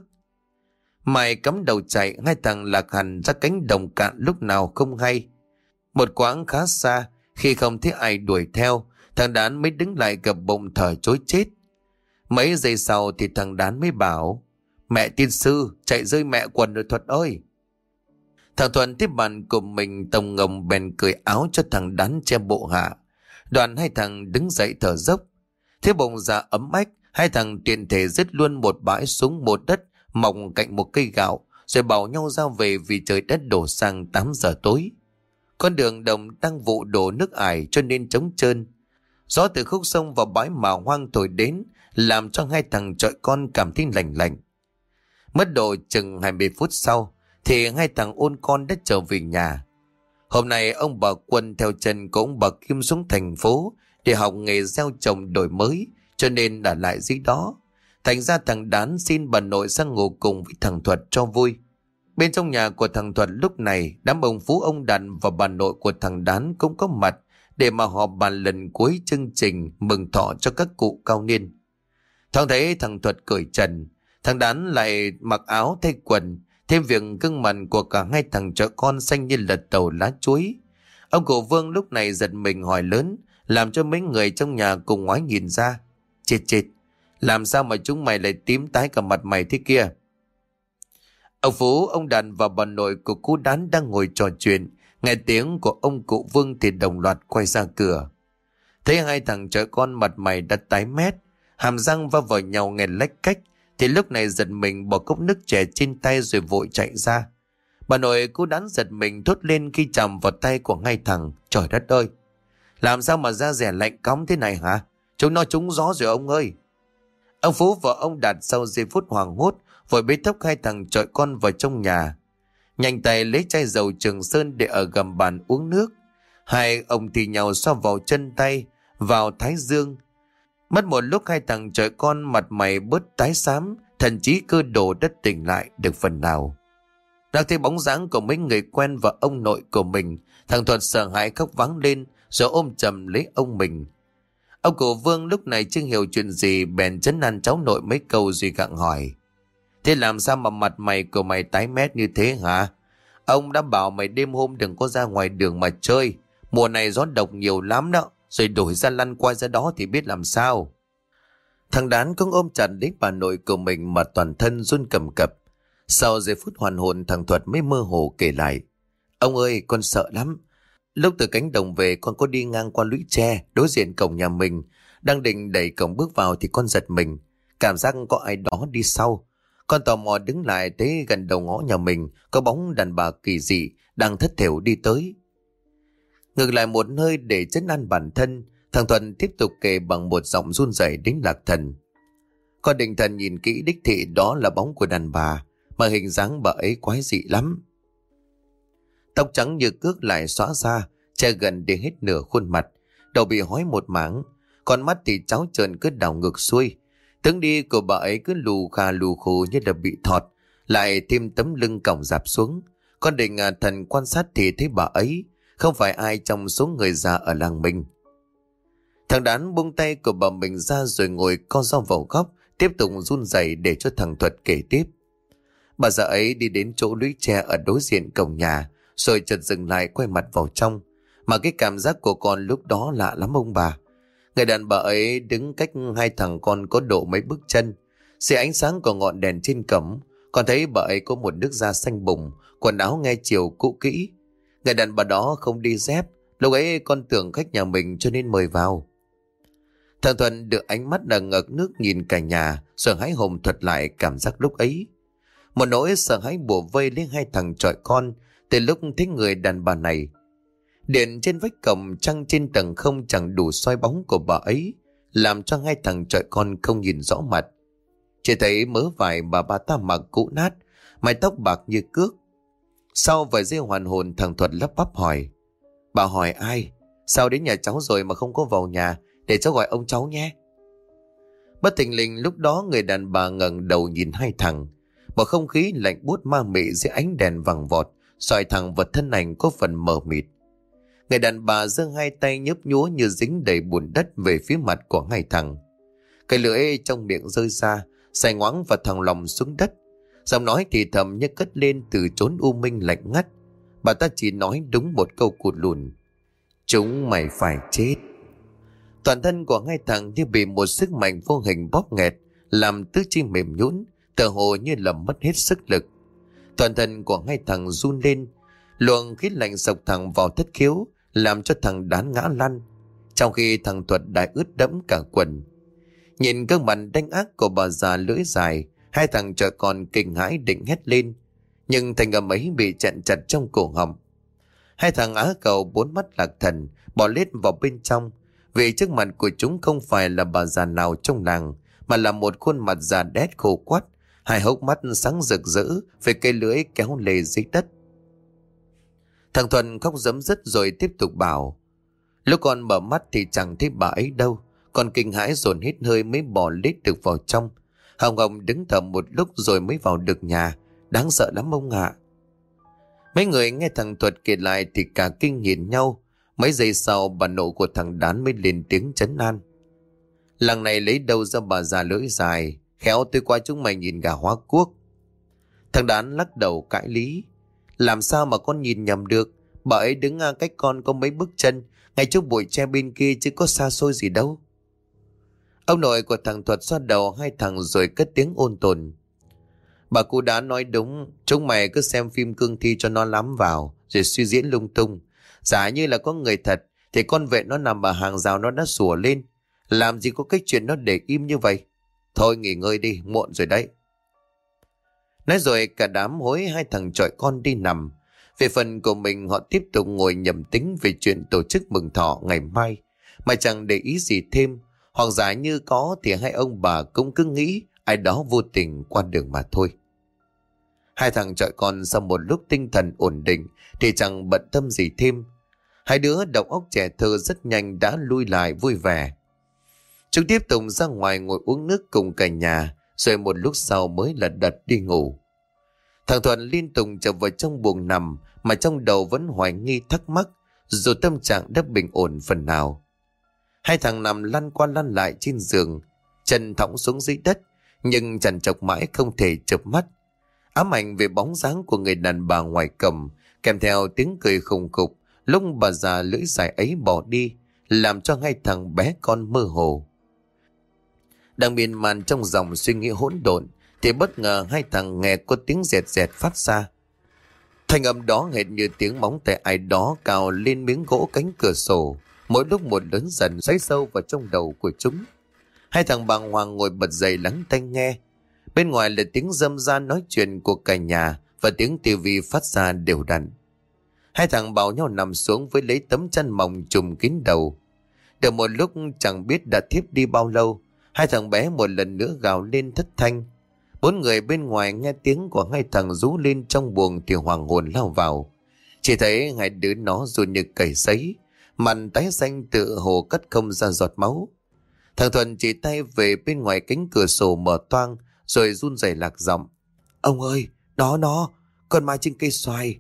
A: Mày cắm đầu chạy, hai thằng lạc hẳn ra cánh đồng cạn lúc nào không hay. Một quãng khá xa, khi không thấy ai đuổi theo, thằng Đán mới đứng lại gập bụng thở trối chết. Mấy giây sau thì thằng Đán mới bảo: Mẹ tiên sư, chạy rơi mẹ quần rồi Thuật ơi. Thằng Thuận tiếp bạn của mình tổng ngồng bèn cởi áo cho thằng Đán che bộ hạ. Đoàn hai thằng đứng dậy thở dốc. Thế bụng dạ ấm ách, hai thằng tiện thể dứt luôn một bãi súng một đất mọc cạnh một cây gạo, rồi bảo nhau ra về vì trời đất đổ sang 8 giờ tối. Con đường đồng đang vụ đổ nước ải cho nên trống trơn. Gió từ khúc sông vào bãi mả hoang thổi đến, làm cho hai thằng chọi con cảm thấy lạnh lạnh. Mất độ chừng 20 phút sau thì hai thằng ôn con đã trở về nhà. Hôm nay ông bà Quân theo chân của ông bà Kim xuống thành phố để học nghề gieo trồng đổi mới, cho nên đã lại dưới đó. Thành ra thằng Đán xin bà nội sang ngủ cùng với thằng Thuật cho vui. Bên trong nhà của thằng Thuật lúc này, đám ông Phú, ông Đàn và bà nội của thằng Đán cũng có mặt để mà họp bàn lần cuối chương trình mừng thọ cho các cụ cao niên. Thoáng thấy thằng Thuật cởi trần, thằng Đán lại mặc áo thay quần, thêm việc gương mặt của cả hai thằng chó con xanh như lật tàu lá chuối. Ông cụ Vương lúc này giật mình hỏi lớn, làm cho mấy người trong nhà cùng ngoái nhìn ra. Chết chết, làm sao mà chúng mày lại tím tái cả mặt mày thế kia? Ông Phú, ông Đàn và bà nội của cụ Đán đang ngồi trò chuyện, nghe tiếng của ông cụ Vương thì đồng loạt quay ra cửa. Thấy hai thằng chó con mặt mày đã tái mét, hàm răng va vào nhau nghe lách cách, thì lúc này giật mình bỏ cốc nước chè trên tay rồi vội chạy ra. Bà nội cụ Đán giật mình thốt lên khi chạm vào tay của hai thằng. Trời đất ơi, làm sao mà da rẻ lạnh cóng thế này hả? Chúng nó trúng gió rồi ông ơi. Ông Phú và ông Đạt sau giây phút hoảng hốt vội bế thốc hai thằng chọi con vào trong nhà, nhanh tay lấy chai dầu Trường Sơn để ở gầm bàn uống nước. Hai ông thì nhào xoa vào chân tay, vào thái dương. Mất một lúc hai thằng chọi con mặt mày bớt tái xám, thậm chí cơ đồ đất tỉnh lại được phần nào. Đang thấy bóng dáng của mấy người quen và ông nội của mình, thằng Thuật sợ hãi khóc váng lên rồi ôm chầm lấy ông mình. Ông cụ Vương lúc này chưa hiểu chuyện gì, bèn trấn an cháu nội mấy câu rồi gặng hỏi: Thế làm sao mà mặt mày của mày tái mét như thế hả? Ông đã bảo mày đêm hôm đừng có ra ngoài đường mà chơi, mùa này gió độc nhiều lắm đó, rồi đổi ra lăn quay ra đó thì biết làm sao. Thằng Đán cũng ôm chặt lấy bà nội của mình mà toàn thân run cầm cập. Sau giây phút hoàn hồn, thằng Thuật mới mơ hồ kể lại: Ông ơi, con sợ lắm. Lúc từ cánh đồng về, con có đi ngang qua lũy tre đối diện cổng nhà mình, đang định đẩy cổng bước vào thì con giật mình, cảm giác có ai đó đi sau. Con tò mò đứng lại, thấy gần đầu ngõ nhà mình có bóng đàn bà kỳ dị đang thất thểu đi tới. Ngừng lại một nơi để trấn an bản thân, thằng Thuận tiếp tục kể bằng một giọng run rẩy đến lạc thần: Con định thần nhìn kỹ đích thị đó là bóng của đàn bà, mà hình dáng bà ấy quái dị lắm. Tóc trắng như cước lại xõa ra, che gần đến hết nửa khuôn mặt, đầu bị hói một mảng, con mắt thì tráo trợn cứ đảo ngược xuôi. Tướng đi của bà ấy cứ lù khà lù khù như là bị thọt, lại thêm tấm lưng còng rạp xuống. Con định thần quan sát thì thấy bà ấy không phải ai trong số người già ở làng mình. Thằng Đán buông tay của bà mình ra rồi ngồi co ro vào góc, tiếp tục run rẩy để cho thằng Thuật kể tiếp. Bà già ấy đi đến chỗ lũy tre ở đối diện cổng nhà, rồi chợt dừng lại quay mặt vào trong. Mà cái cảm giác của con lúc đó lạ lắm ông bà. Người đàn bà ấy đứng cách hai thằng con có độ mấy bước chân. Dưới ánh sáng của ngọn đèn trên cổng, con thấy bà ấy có một nước da xanh bùng, quần áo nghe chiều cũ kỹ. Người đàn bà đó không đi dép, lúc ấy con tưởng khách nhà mình cho nên mời vào. Thằng Thuận được ánh mắt đằng ngực nước nhìn cả nhà, sợ hãi hồn thuật lại cảm giác lúc ấy. Một nỗi sợ hãi bủa vây lên hai thằng chọi con từ lúc thấy người đàn bà này. Điện trên vách cổng trăng trên tầng không chẳng đủ soi bóng của bà ấy, làm cho hai thằng trọi con không nhìn rõ mặt. Chỉ thấy mớ vải mà bà ta mặc cũ nát, mái tóc bạc như cước. Sau vài giây hoàn hồn, thằng Thuật lắp bắp hỏi: "Bà hỏi ai? Sao đến nhà cháu rồi mà không có vào nhà? Để cháu gọi ông cháu nhé." Bất thình lình lúc đó người đàn bà ngẩng đầu nhìn hai thằng. Một không khí lạnh buốt ma mị dưới ánh đèn vàng vọt soi thẳng vào thân ảnh có phần mờ mịt. Người đàn bà giơ hai tay nhấp nhúa như dính đầy bùn đất về phía mặt của hai thằng. Cái lưỡi trong miệng rơi ra, xài ngoáng vào thằng lòng xuống đất. Giọng nói thì thầm như cất lên từ chốn u minh lạnh ngắt. Bà ta chỉ nói đúng một câu cụt lùn: "Chúng mày phải chết." Toàn thân của hai thằng như bị một sức mạnh vô hình bóp nghẹt, làm tứ chi mềm nhũn, tựa hồ như là mất hết sức lực. Toàn thân của hai thằng run lên, luồng khí lạnh sộc thẳng vào thất khiếu, làm cho thằng Đán ngã lăn, trong khi thằng Thuật đã ướt đẫm cả quần. Nhìn gương mặt đanh ác của bà già lưỡi dài, hai thằng trọi con kinh hãi định hét lên, nhưng thanh âm ấy bị chặn chặt trong cổ họng. Hai thằng á khẩu bốn mắt lạc thần bỏ lết vào bên trong, vì trước mặt của chúng không phải là bà già nào trong làng, mà là một khuôn mặt già đét khô quắt, hai hốc mắt sáng rực rỡ với cây lưỡi kéo lê dưới đất. Thằng Thuần khóc rấm rứt rồi tiếp tục bảo: "Lúc con mở mắt thì chẳng thấy bà ấy đâu. Con kinh hãi dồn hết hơi mới bỏ lết được vào trong. Hồng Hồng đứng thầm một lúc rồi mới vào được nhà. Đáng sợ lắm ông ạ." Mấy người nghe thằng Thuật kể lại thì cả kinh nhìn nhau. Mấy giây sau bà nội của thằng Đán mới lên tiếng trấn an: "Làng này lấy đâu ra bà già lưỡi dài, khéo tôi qua chúng mày nhìn gà hóa cuốc." Thằng Đán lắc đầu cãi lý: "Làm sao mà con nhìn nhầm được? Bà ấy đứng cách con có mấy bước chân, ngay chỗ bụi tre bên kia chứ có xa xôi gì đâu." Ông nội của thằng Thuật xoa đầu hai thằng rồi cất tiếng ôn tồn: "Bà cụ đã nói đúng, chúng mày cứ xem phim cương thi cho nó lắm vào, rồi suy diễn lung tung. Giả như là có người thật, thì con vệ nó nằm ở hàng rào nó đã sủa lên. Làm gì có cái chuyện nó để im như vậy. Thôi nghỉ ngơi đi, muộn rồi đấy." Nói rồi cả đám hối hai thằng trọi con đi nằm. Về phần của mình, họ tiếp tục ngồi nhẩm tính về chuyện tổ chức mừng thọ ngày mai, mà chẳng để ý gì thêm. Hoặc giả như có thì hai ông bà cũng cứ nghĩ ai đó vô tình qua đường mà thôi. Hai thằng trọi con sau một lúc tinh thần ổn định thì chẳng bận tâm gì thêm. Hai đứa đầu óc trẻ thơ rất nhanh đã lui lại vui vẻ. Chúng tiếp tục ra ngoài ngồi uống nước cùng cả nhà, rồi một lúc sau mới lật đật đi ngủ. Thằng Thuận liên tục trở vào trong buồng nằm, mà trong đầu vẫn hoài nghi thắc mắc, dù tâm trạng đã bình ổn phần nào. Hai thằng nằm lăn qua lăn lại trên giường, chân thõng xuống dưới đất, nhưng chằn chọc mãi không thể chợp mắt. Ám ảnh về bóng dáng của người đàn bà ngoài cổng, kèm theo tiếng cười khùng khục lúc bà già lưỡi dài ấy bỏ đi, làm cho hai thằng bé con mơ hồ. Đang miên man trong dòng suy nghĩ hỗn độn, thì bất ngờ hai thằng nghe có tiếng rẹt rẹt phát ra. Thanh âm đó hệt như tiếng móng tay ai đó cào lên miếng gỗ cánh cửa sổ, mỗi lúc một lớn dần xoáy sâu vào trong đầu của chúng. Hai thằng bàng hoàng ngồi bật dậy lắng tai nghe. Bên ngoài là tiếng râm ran nói chuyện của cả nhà và tiếng tivi phát ra đều đặn. Hai thằng bảo nhau nằm xuống với lấy tấm chăn mỏng trùm kín đầu. Được một lúc chẳng biết đã thiếp đi bao lâu, hai thằng bé một lần nữa gào lên thất thanh. Bốn người bên ngoài nghe tiếng của hai thằng rú lên trong buồng thì hoàng hồn lao vào. Chỉ thấy hai đứa nó run như cầy sấy, mặt tái xanh tựa hồ cất không ra giọt máu. Thằng Thuần chỉ tay về bên ngoài cánh cửa sổ mở toang, rồi run rẩy lạc giọng: "Ông ơi, nó, con ma trên cây xoài."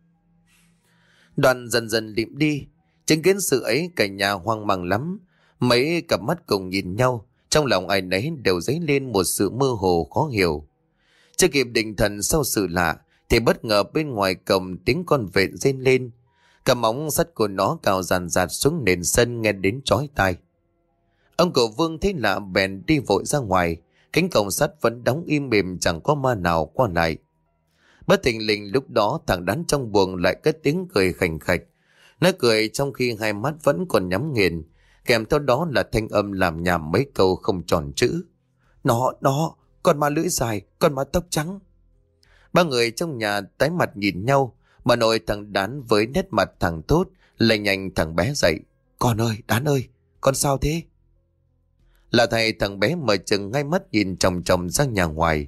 A: Đoàn dần dần lịm đi. Chứng kiến sự ấy cả nhà hoang mang lắm. Mấy cặp mắt cùng nhìn nhau, trong lòng ai nấy đều dấy lên một sự mơ hồ khó hiểu. Chưa kịp định thần sau sự lạ thì bất ngờ bên ngoài cổng tiếng con vẹn rên lên. Cả móng sắt của nó cào dàn dạt xuống nền sân nghe đến chói tai. Ông cậu Vương thấy lạ bèn đi vội ra ngoài. Cánh cổng sắt vẫn đóng im mềm, chẳng có ma nào qua lại. Bất thình lình lúc đó thằng Đán trong buồng lại cất tiếng cười khành khạch. Nó cười trong khi hai mắt vẫn còn nhắm nghiền, kèm theo đó là thanh âm làm nhảm mấy câu không tròn chữ. Nó, con ma lưỡi dài, con ma tóc trắng." Ba người trong nhà tái mặt nhìn nhau. Bà nội thằng Đán với nét mặt thằng tốt lay nhanh thằng bé dậy: "Con ơi, Đán ơi, con sao thế?" Là thầy thằng bé mở chừng ngay mắt nhìn chòng chòng ra nhà ngoài.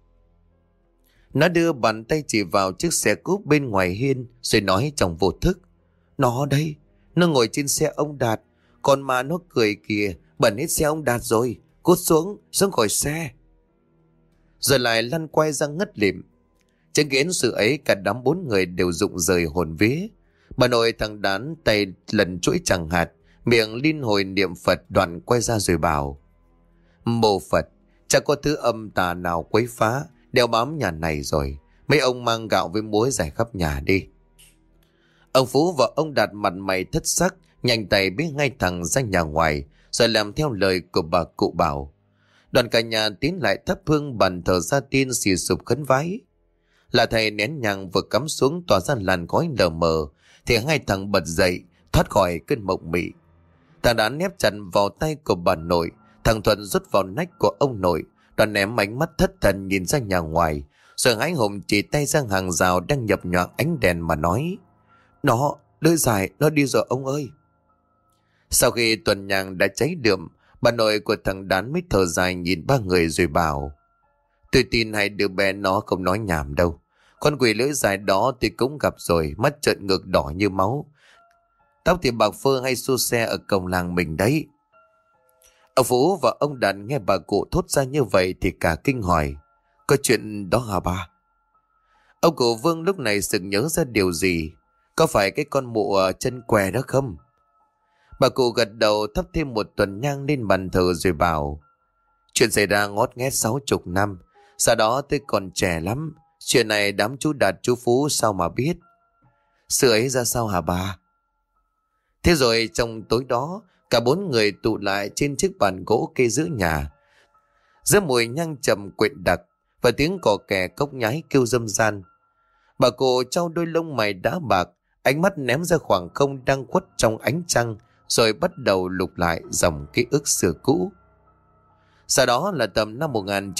A: Nó đưa bàn tay chỉ vào chiếc xe cúp bên ngoài hiên rồi nói trong vô thức. Nó đây, nó ngồi trên xe ông Đạt. Còn mà nó cười kìa, bẩn hết xe ông Đạt rồi. Cút xuống khỏi xe. Rồi lại lăn quay ra ngất lịm. Chứng kiến sự ấy, cả đám 4 người đều rụng rời hồn vía. Bà nội thằng Đán tay lần chuỗi chẳng hạt, miệng liên hồi niệm Phật, đoạn quay ra rồi bảo: Mô Phật, chắc có thứ âm tà nào quấy phá, đeo bám nhà này rồi. Mấy ông mang gạo với muối rải khắp nhà đi. Ông Phú và ông Đạt mặt mày thất sắc, nhanh tay biết ngay thẳng ra nhà ngoài, rồi làm theo lời của bà cụ bảo. Đoàn cả nhà tiến lại thắp hương bàn thờ gia tiên, xì sụp khấn vái. Là thầy nén nhang vừa cắm xuống tỏa ra làn khói lờ mờ, thì hai thằng bật dậy thoát khỏi cơn mộng mị. Thằng Đán nép chặt vào tay của bà nội, thằng Thuận rút vào nách của ông nội. Đoàn ném ánh mắt thất thần nhìn ra nhà ngoài, rồi hái hùng chỉ tay sang hàng rào đang nhập nhoạng ánh đèn mà nói: Nó lưỡi dài, nó đi rồi ông ơi. Sau khi tuần nhang đã cháy đượm, bà nội của thằng Đán mới thở dài nhìn ba người rồi bảo: Tôi tin hai đứa bé nó không nói nhảm đâu. Con quỷ lưỡi dài đó thì cũng gặp rồi, mắt trợn ngược đỏ như máu, tóc thì bạc phơ hay xô xe ở cổng làng mình đấy. Ông Phú và ông Đạt nghe bà cụ thốt ra như vậy thì cả kinh hỏi: Có chuyện đó hả ba? Ông cụ Vương lúc này sực nhớ ra điều gì. Có phải cái con mụ chân què đó không? Bà cụ gật đầu, thắp thêm một tuần nhang lên bàn thờ rồi bảo: Chuyện xảy ra ngót nghét 60 năm. Sau đó tôi còn trẻ lắm. Chuyện này đám chú Đạt chú Phú sao mà biết? Sự ấy ra sao hả bà? Thế rồi trong tối đó, cả 4 người tụ lại trên chiếc bàn gỗ kê giữa nhà. Giữa mùi nhang trầm quyện đặc và tiếng cò kè cốc nhái kêu râm ran, bà cụ trao đôi lông mày đá bạc, ánh mắt ném ra khoảng không đang khuất trong ánh trăng, rồi bắt đầu lục lại dòng ký ức xưa cũ. Sau đó là tầm năm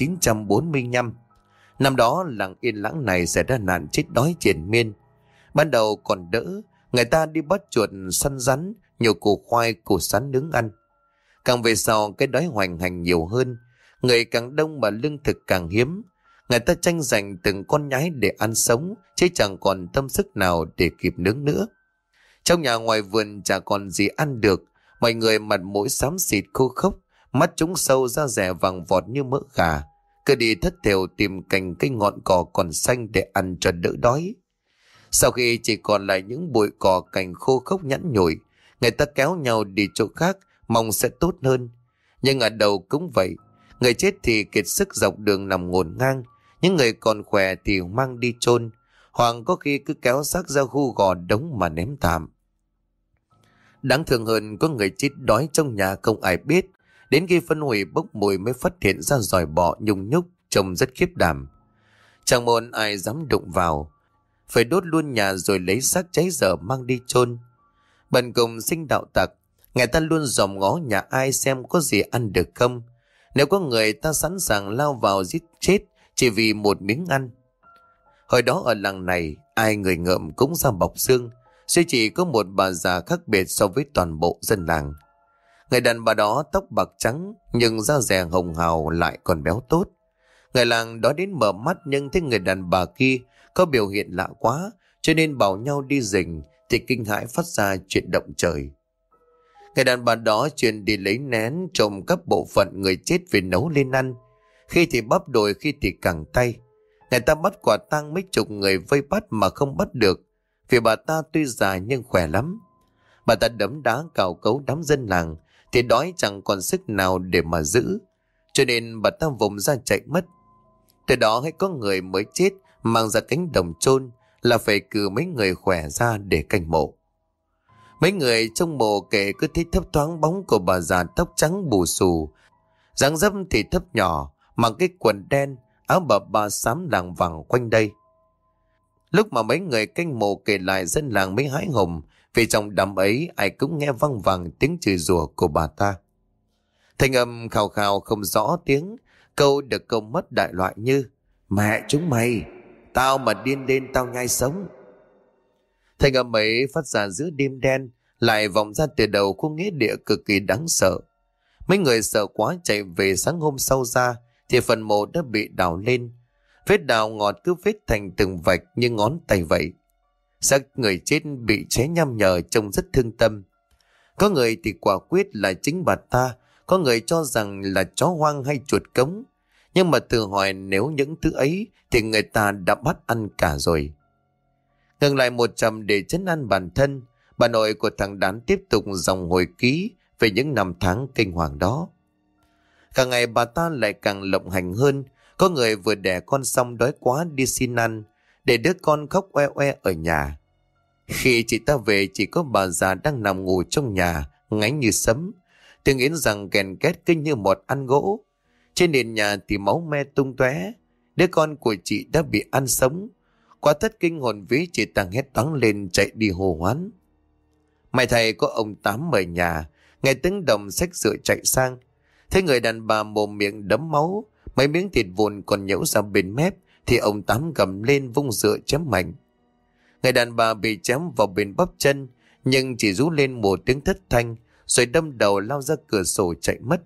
A: 1945. Năm đó làng Yên Lãng này xảy ra nạn chết đói triền miên. Ban đầu còn đỡ, người ta đi bắt chuột, săn rắn, nhiều củ khoai, củ sắn nướng ăn. Càng về sau cái đói hoành hành nhiều hơn, người càng đông mà lương thực càng hiếm. Người ta tranh giành từng con nhái để ăn sống, chứ chẳng còn tâm sức nào để kịp nướng nữa. Trong nhà ngoài vườn chả còn gì ăn được, mọi người mặt mũi xám xịt khô khốc, mắt trúng sâu da rẻ vàng vọt như mỡ gà, cứ đi thất thểu tìm cành cây ngọn cỏ còn xanh để ăn cho đỡ đói. Sau khi chỉ còn lại những bụi cỏ cành khô khốc nhẵn nhủi, người ta kéo nhau đi chỗ khác, mong sẽ tốt hơn. Nhưng ở đâu cũng vậy, người chết thì kiệt sức dọc đường nằm ngổn ngang, những người còn khỏe thì mang đi chôn, hoặc có khi cứ kéo xác ra khu gò đống mà ném tạm. Đáng thương hơn, có người chết đói trong nhà không ai biết, đến khi phân hủy bốc mùi mới phát hiện ra giòi bọ nhung nhúc trông rất khiếp đảm. Chẳng một ai dám đụng vào, phải đốt luôn nhà rồi lấy xác cháy dở mang đi chôn. Bần cùng sinh đạo tặc, người ta luôn dòm ngó nhà ai xem có gì ăn được không. Nếu có người ta sẵn sàng lao vào giết chết chỉ vì một miếng ăn. Hồi đó ở làng này, ai người ngợm cũng ra bọc xương, duy chỉ có một bà già khác biệt so với toàn bộ dân làng. Người đàn bà đó tóc bạc trắng nhưng da dẻ hồng hào lại còn béo tốt. Người làng đó đến mở mắt nhưng thấy người đàn bà kia có biểu hiện lạ quá, cho nên bảo nhau đi rình thì kinh hãi phát ra chuyện động trời. Người đàn bà đó truyền đi lấy nén trộm các bộ phận người chết về nấu lên ăn, khi thì bắp đùi, khi thì cẳng tay. Người ta bắt quả tang mấy chục người vây bắt mà không bắt được, vì bà ta tuy già nhưng khỏe lắm. Bà ta đấm đá cào cấu đám dân làng thì đói chẳng còn sức nào để mà giữ, cho nên bà ta vùng ra chạy mất. Từ đó hay có người mới chết mang ra cánh đồng chôn là phải cử mấy người khỏe ra để canh mộ. Mấy người trong mộ kể cứ thấy thấp thoáng bóng của bà già tóc trắng bù xù, dáng dấp thì thấp nhỏ, mặc cái quần đen, áo bà ba xám làng vàng quanh đây. Lúc mà mấy người canh mộ kể lại, dân làng mới hãi hùng, vì trong đám ấy ai cũng nghe văng vẳng tiếng chửi rủa của bà ta. Thanh âm khào khào không rõ tiếng, câu được câu mất đại loại như: Mẹ chúng mày, tao mà điên lên tao nhai sống. Thanh âm ấy phát ra giữa đêm đen, lại vọng ra từ đầu khu nghĩa địa cực kỳ đáng sợ. Mấy người sợ quá chạy về, sáng hôm sau ra thì phần mộ đã bị đào lên. Vết đào ngọt cứ vết thành từng vạch như ngón tay vậy. Xác người chết bị xé nham nhở, trông rất thương tâm. Có người thì quả quyết là chính bà ta, có người cho rằng là chó hoang hay chuột cống. Nhưng mà tự hỏi nếu những thứ ấy thì người ta đã bắt ăn cả rồi. Ngừng lại một chầm để trấn an bản thân, bà nội của thằng Đán tiếp tục dòng hồi ký về những năm tháng kinh hoàng đó. Càng ngày bà ta lại càng lộng hành hơn. Có người vừa đẻ con xong đói quá đi xin ăn, để đứa con khóc oe oe ở nhà. Khi chị ta về, chỉ có bà già đang nằm ngủ trong nhà, ngáy như sấm. Tiếng yến rằng kèn két kinh như một ăn gỗ. Trên nền nhà thì máu me tung tóe. Đứa con của chị đã bị ăn sống. Quá thất kinh hồn vía, chị ta hét toáng lên chạy đi hô hoán. May thầy có ông Tám ở nhà, nghe tiếng đồng xách rượu chạy sang. Thấy người đàn bà mồm miệng đẫm máu, mấy miếng thịt vụn còn nhễu ra bên mép, thì ông Tám gầm lên vung rượu chém mạnh. Người đàn bà bị chém vào bên bắp chân, nhưng chỉ rú lên một tiếng thất thanh, rồi đâm đầu lao ra cửa sổ chạy mất.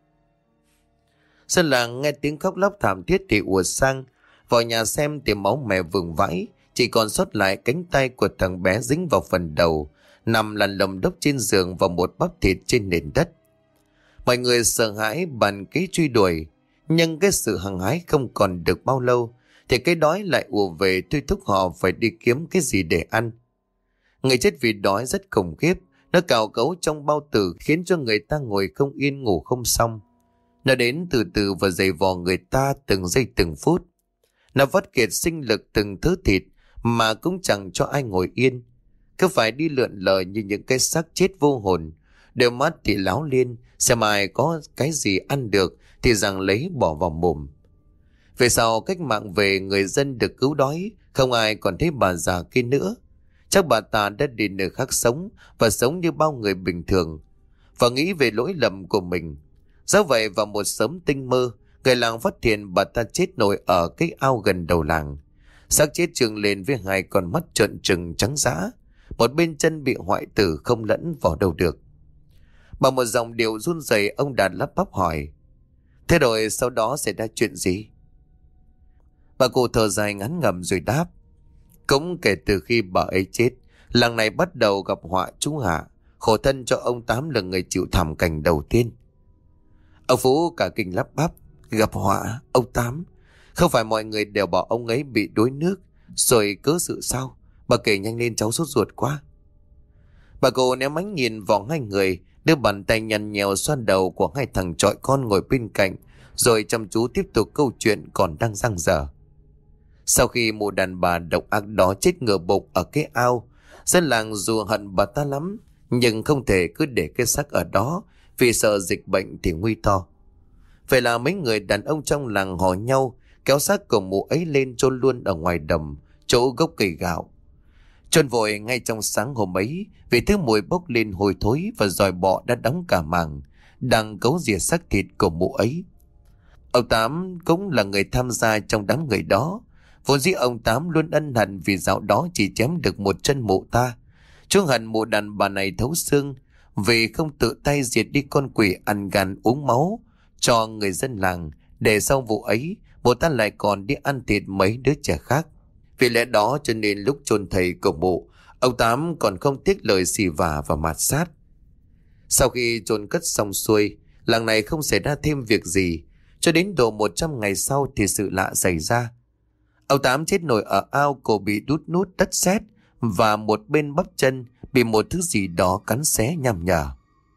A: Dân làng nghe tiếng khóc lóc thảm thiết thì ùa sang, vào nhà xem thì máu mè vương vãi, chỉ còn sót lại cánh tay của thằng bé dính vào phần đầu, nằm lăn lồng đốc trên giường và một bắp thịt trên nền đất. Mọi người sợ hãi bàn kế truy đuổi, nhưng cái sự hăng hái không còn được bao lâu thì cái đói lại ùa về, thôi thúc họ phải đi kiếm cái gì để ăn. Người chết vì đói rất khủng khiếp, nó cào cấu trong bao tử khiến cho người ta ngồi không yên, ngủ không xong. Nó đến từ từ và giày vò người ta từng giây từng phút. Nó vắt kiệt sinh lực từng thứ thịt mà cũng chẳng cho ai ngồi yên, cứ phải đi lượn lờ như những cái xác chết vô hồn. Đôi mắt thì láo liên, xem ai có cái gì ăn được thì rằng lấy bỏ vào mồm. Về sau cách mạng về, người dân được cứu đói, không ai còn thấy bà già kia nữa. Chắc bà ta đã đi nơi khác sống và sống như bao người bình thường, và nghĩ về lỗi lầm của mình. Do vậy vào một sớm tinh mơ, người làng phát hiện bà ta chết nổi ở cái ao gần đầu làng. Xác chết trương lên với hai con mắt trợn trừng trắng dã, một bên chân bị hoại tử không lẫn vào đâu được. Bằng một giọng điệu run rẩy, ông Đạt lắp bắp hỏi: "Thế rồi sau đó xảy ra chuyện gì?" Bà cụ thở dài ngắn ngẩm rồi đáp: "Cũng kể từ khi bà ấy chết, làng này bắt đầu gặp họa trú hạ. Khổ thân cho ông Tám là người chịu thảm cảnh đầu tiên." Ông Phú cả kinh lắp bắp: "Gặp họa? Ông Tám? Không phải mọi người đều bảo ông ấy bị đuối nước rồi cớ sự sao? Bà kể nhanh lên, cháu sốt ruột quá." Bà cụ ném ánh nhìn vào hai người, đưa bàn tay nhăn nhèo xoa đầu của hai thằng chọi con ngồi bên cạnh, rồi chăm chú tiếp tục câu chuyện còn đang dang dở. Sau khi mụ đàn bà độc ác đó chết ngửa bụng ở cái ao, dân làng dù hận bà ta lắm, nhưng không thể cứ để cái xác ở đó, vì sợ dịch bệnh thì nguy to. Vậy là mấy người đàn ông trong làng hò nhau kéo xác của mụ ấy lên chôn luôn ở ngoài đầm, chỗ gốc cây gạo. Chôn vội ngay trong sáng hôm ấy, vì thứ mùi bốc lên hôi thối và dòi bọ đã đóng cả màng, đang cấu rỉa xác thịt của mụ ấy. Ông Tám cũng là người tham gia trong đám người đó. Vốn dĩ ông Tám luôn ân hận vì dạo đó chỉ chém được một chân mụ ta. Chú hận mụ đàn bà này thấu xương, vì không tự tay diệt đi con quỷ ăn gan uống máu cho người dân làng, để sau vụ ấy mụ ta lại còn đi ăn thịt mấy đứa trẻ khác. Vì lẽ đó cho nên lúc chôn thầy của mụ, ông Tám còn không tiếc lời xì vả và mạt sát. Sau khi chôn cất xong xuôi, làng này không xảy ra thêm việc gì, cho đến độ 100 ngày sau thì sự lạ xảy ra. Ông Tám chết nổi ở ao, cổ bị đút nút đất sét và một bên bắp chân bị một thứ gì đó cắn xé nham nhở.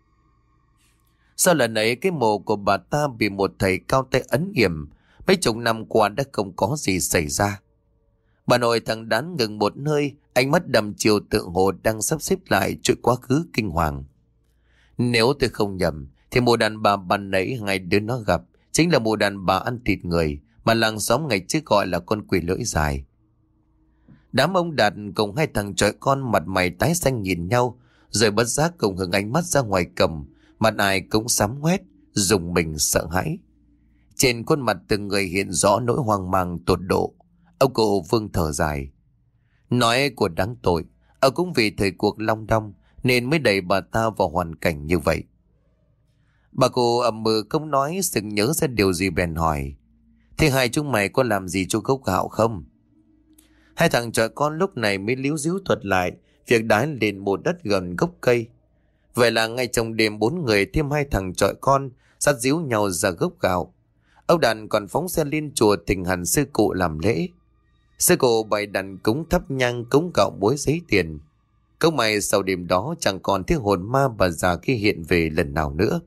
A: Sau lần ấy, cái mộ của bà ta bị một thầy cao tay ấn yểm, mấy chục năm qua đã không có gì xảy ra. Bà nội thằng Đán ngừng một hơi, ánh mắt đăm chiều tượng hồ đang sắp xếp lại chuyện quá khứ kinh hoàng. Nếu tôi không nhầm thì mụ đàn bà ban nãy hai đứa nó gặp chính là mụ đàn bà ăn thịt người mà làng xóm ngày trước gọi là con quỷ lưỡi dài. Đám ông Đạt cùng hai thằng chọi con mặt mày tái xanh nhìn nhau, rồi bất giác cùng hướng ánh mắt ra ngoài cầm, mặt ai cũng sám ngoét, rùng mình sợ hãi. Trên khuôn mặt từng người hiện rõ nỗi hoang mang tột độ. Ông cụ Vương thở dài nói: "Của đáng tội, cũng vì thời cuộc long đong nên mới đẩy bà ta vào hoàn cảnh như vậy." Bà cụ ậm ừ không nói, sực nhớ ra điều gì bèn hỏi: thế hai chúng mày có làm gì cho gốc gạo không? Hai thằng chọi con lúc này mới líu díu thuật lại việc đái lên một đất gần gốc cây. Vậy là ngay trong đêm 4 người thêm hai thằng chọi con dắt díu nhau ra gốc gạo. Ông Đàn còn phóng xe lên chùa thỉnh hẳn sư cụ làm lễ. Sư cụ bày đàn cúng thắp nhang cúng gạo muối giấy tiền. Câu may sau đêm đó chẳng còn tiếng hồn ma bà già khi hiện về lần nào nữa.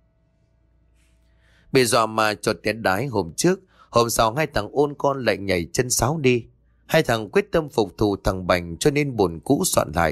A: Bị dọa mà chột tiến đái hôm trước, hôm sau hai thằng ôn con lại nhảy chân sáo đi. Hai thằng quyết tâm phục thù thằng Bành cho nên buồn cũ soạn lại.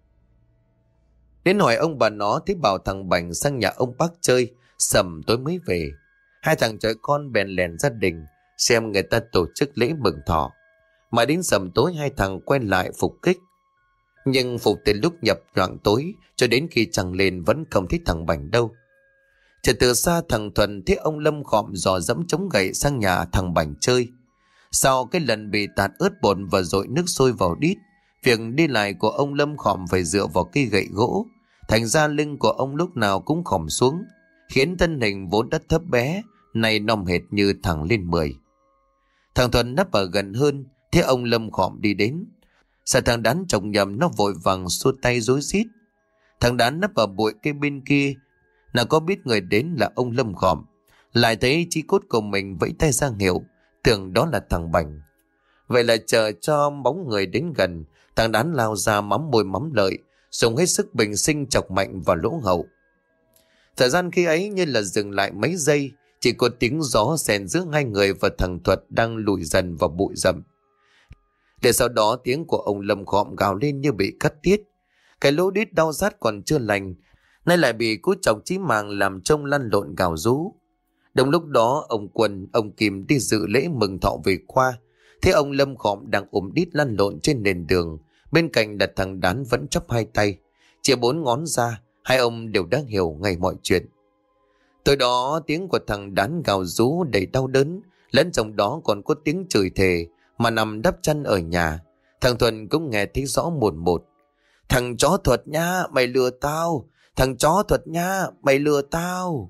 A: Đến hỏi ông bà nó thấy bảo thằng Bành sang nhà ông bác chơi, sầm tối mới về. Hai thằng chọi con bèn lèn gia đình xem người ta tổ chức lễ mừng thọ. Mà đến sầm tối hai thằng quay lại phục kích. Nhưng phục từ lúc nhập rạng tối cho đến khi trăng lên vẫn không thấy thằng Bành đâu. Chợt từ xa thằng Thuần thấy ông Lâm khọm dò dẫm chống gậy sang nhà thằng Bành chơi. Sau cái lần bị tạt ướt bột và dội nước sôi vào đít, việc đi lại của ông Lâm khọm phải dựa vào cây gậy gỗ. Thành ra lưng của ông lúc nào cũng khom xuống, khiến thân hình vốn đã thấp bé nay nòm hệt như thằng lên 10. Thằng Thuần nấp ở gần hơn, thấy ông Lâm khọm đi đến. Sợ thằng Đán trông nhầm, nó vội vàng xua tay rối rít. Thằng Đán nấp ở bụi cây bên kia, nào có biết người đến là ông Lâm khọm. Lại thấy chi cốt của mình vẫy tay ra hiệu, tưởng đó là thằng Bành. Vậy là chờ cho bóng người đến gần, thằng Đán lao ra mắm môi mắm lợi, dùng hết sức bình sinh chọc mạnh vào lỗ hậu. Thời gian khi ấy như là dừng lại mấy giây, chỉ có tiếng gió xen giữa hai người và thằng Thuật đang lùi dần vào bụi rậm. Để sau đó tiếng của ông Lâm khọm gào lên như bị cắt tiết. Cái lỗ đít đau rát còn chưa lành, nay lại bị cú chọc chí mạng làm trông lăn lộn gào rú. Đồng lúc đó ông Quân, ông Kim đi dự lễ mừng thọ về khoa, thấy ông Lâm khọm đang ôm đít lăn lộn trên nền đường. Bên cạnh là thằng Đán vẫn chắp hai tay, chia 4 ngón ra. Hai ông đều đã hiểu ngay mọi chuyện. Tối đó tiếng của thằng Đán gào rú đầy đau đớn, lẫn trong đó còn có tiếng chửi thề. Mà nằm đắp chăn ở nhà, thằng Thuần cũng nghe thấy rõ mồn một. Thằng chó Thuật nha, mày lừa tao. Thằng chó Thuật nha, mày lừa tao.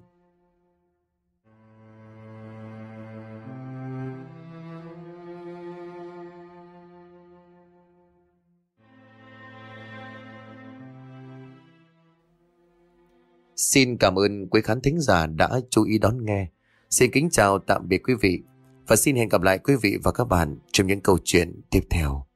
A: Xin cảm ơn quý khán thính giả đã chú ý đón nghe. Xin kính chào tạm biệt quý vị. Và xin hẹn gặp lại quý vị và các bạn trong những câu chuyện tiếp theo.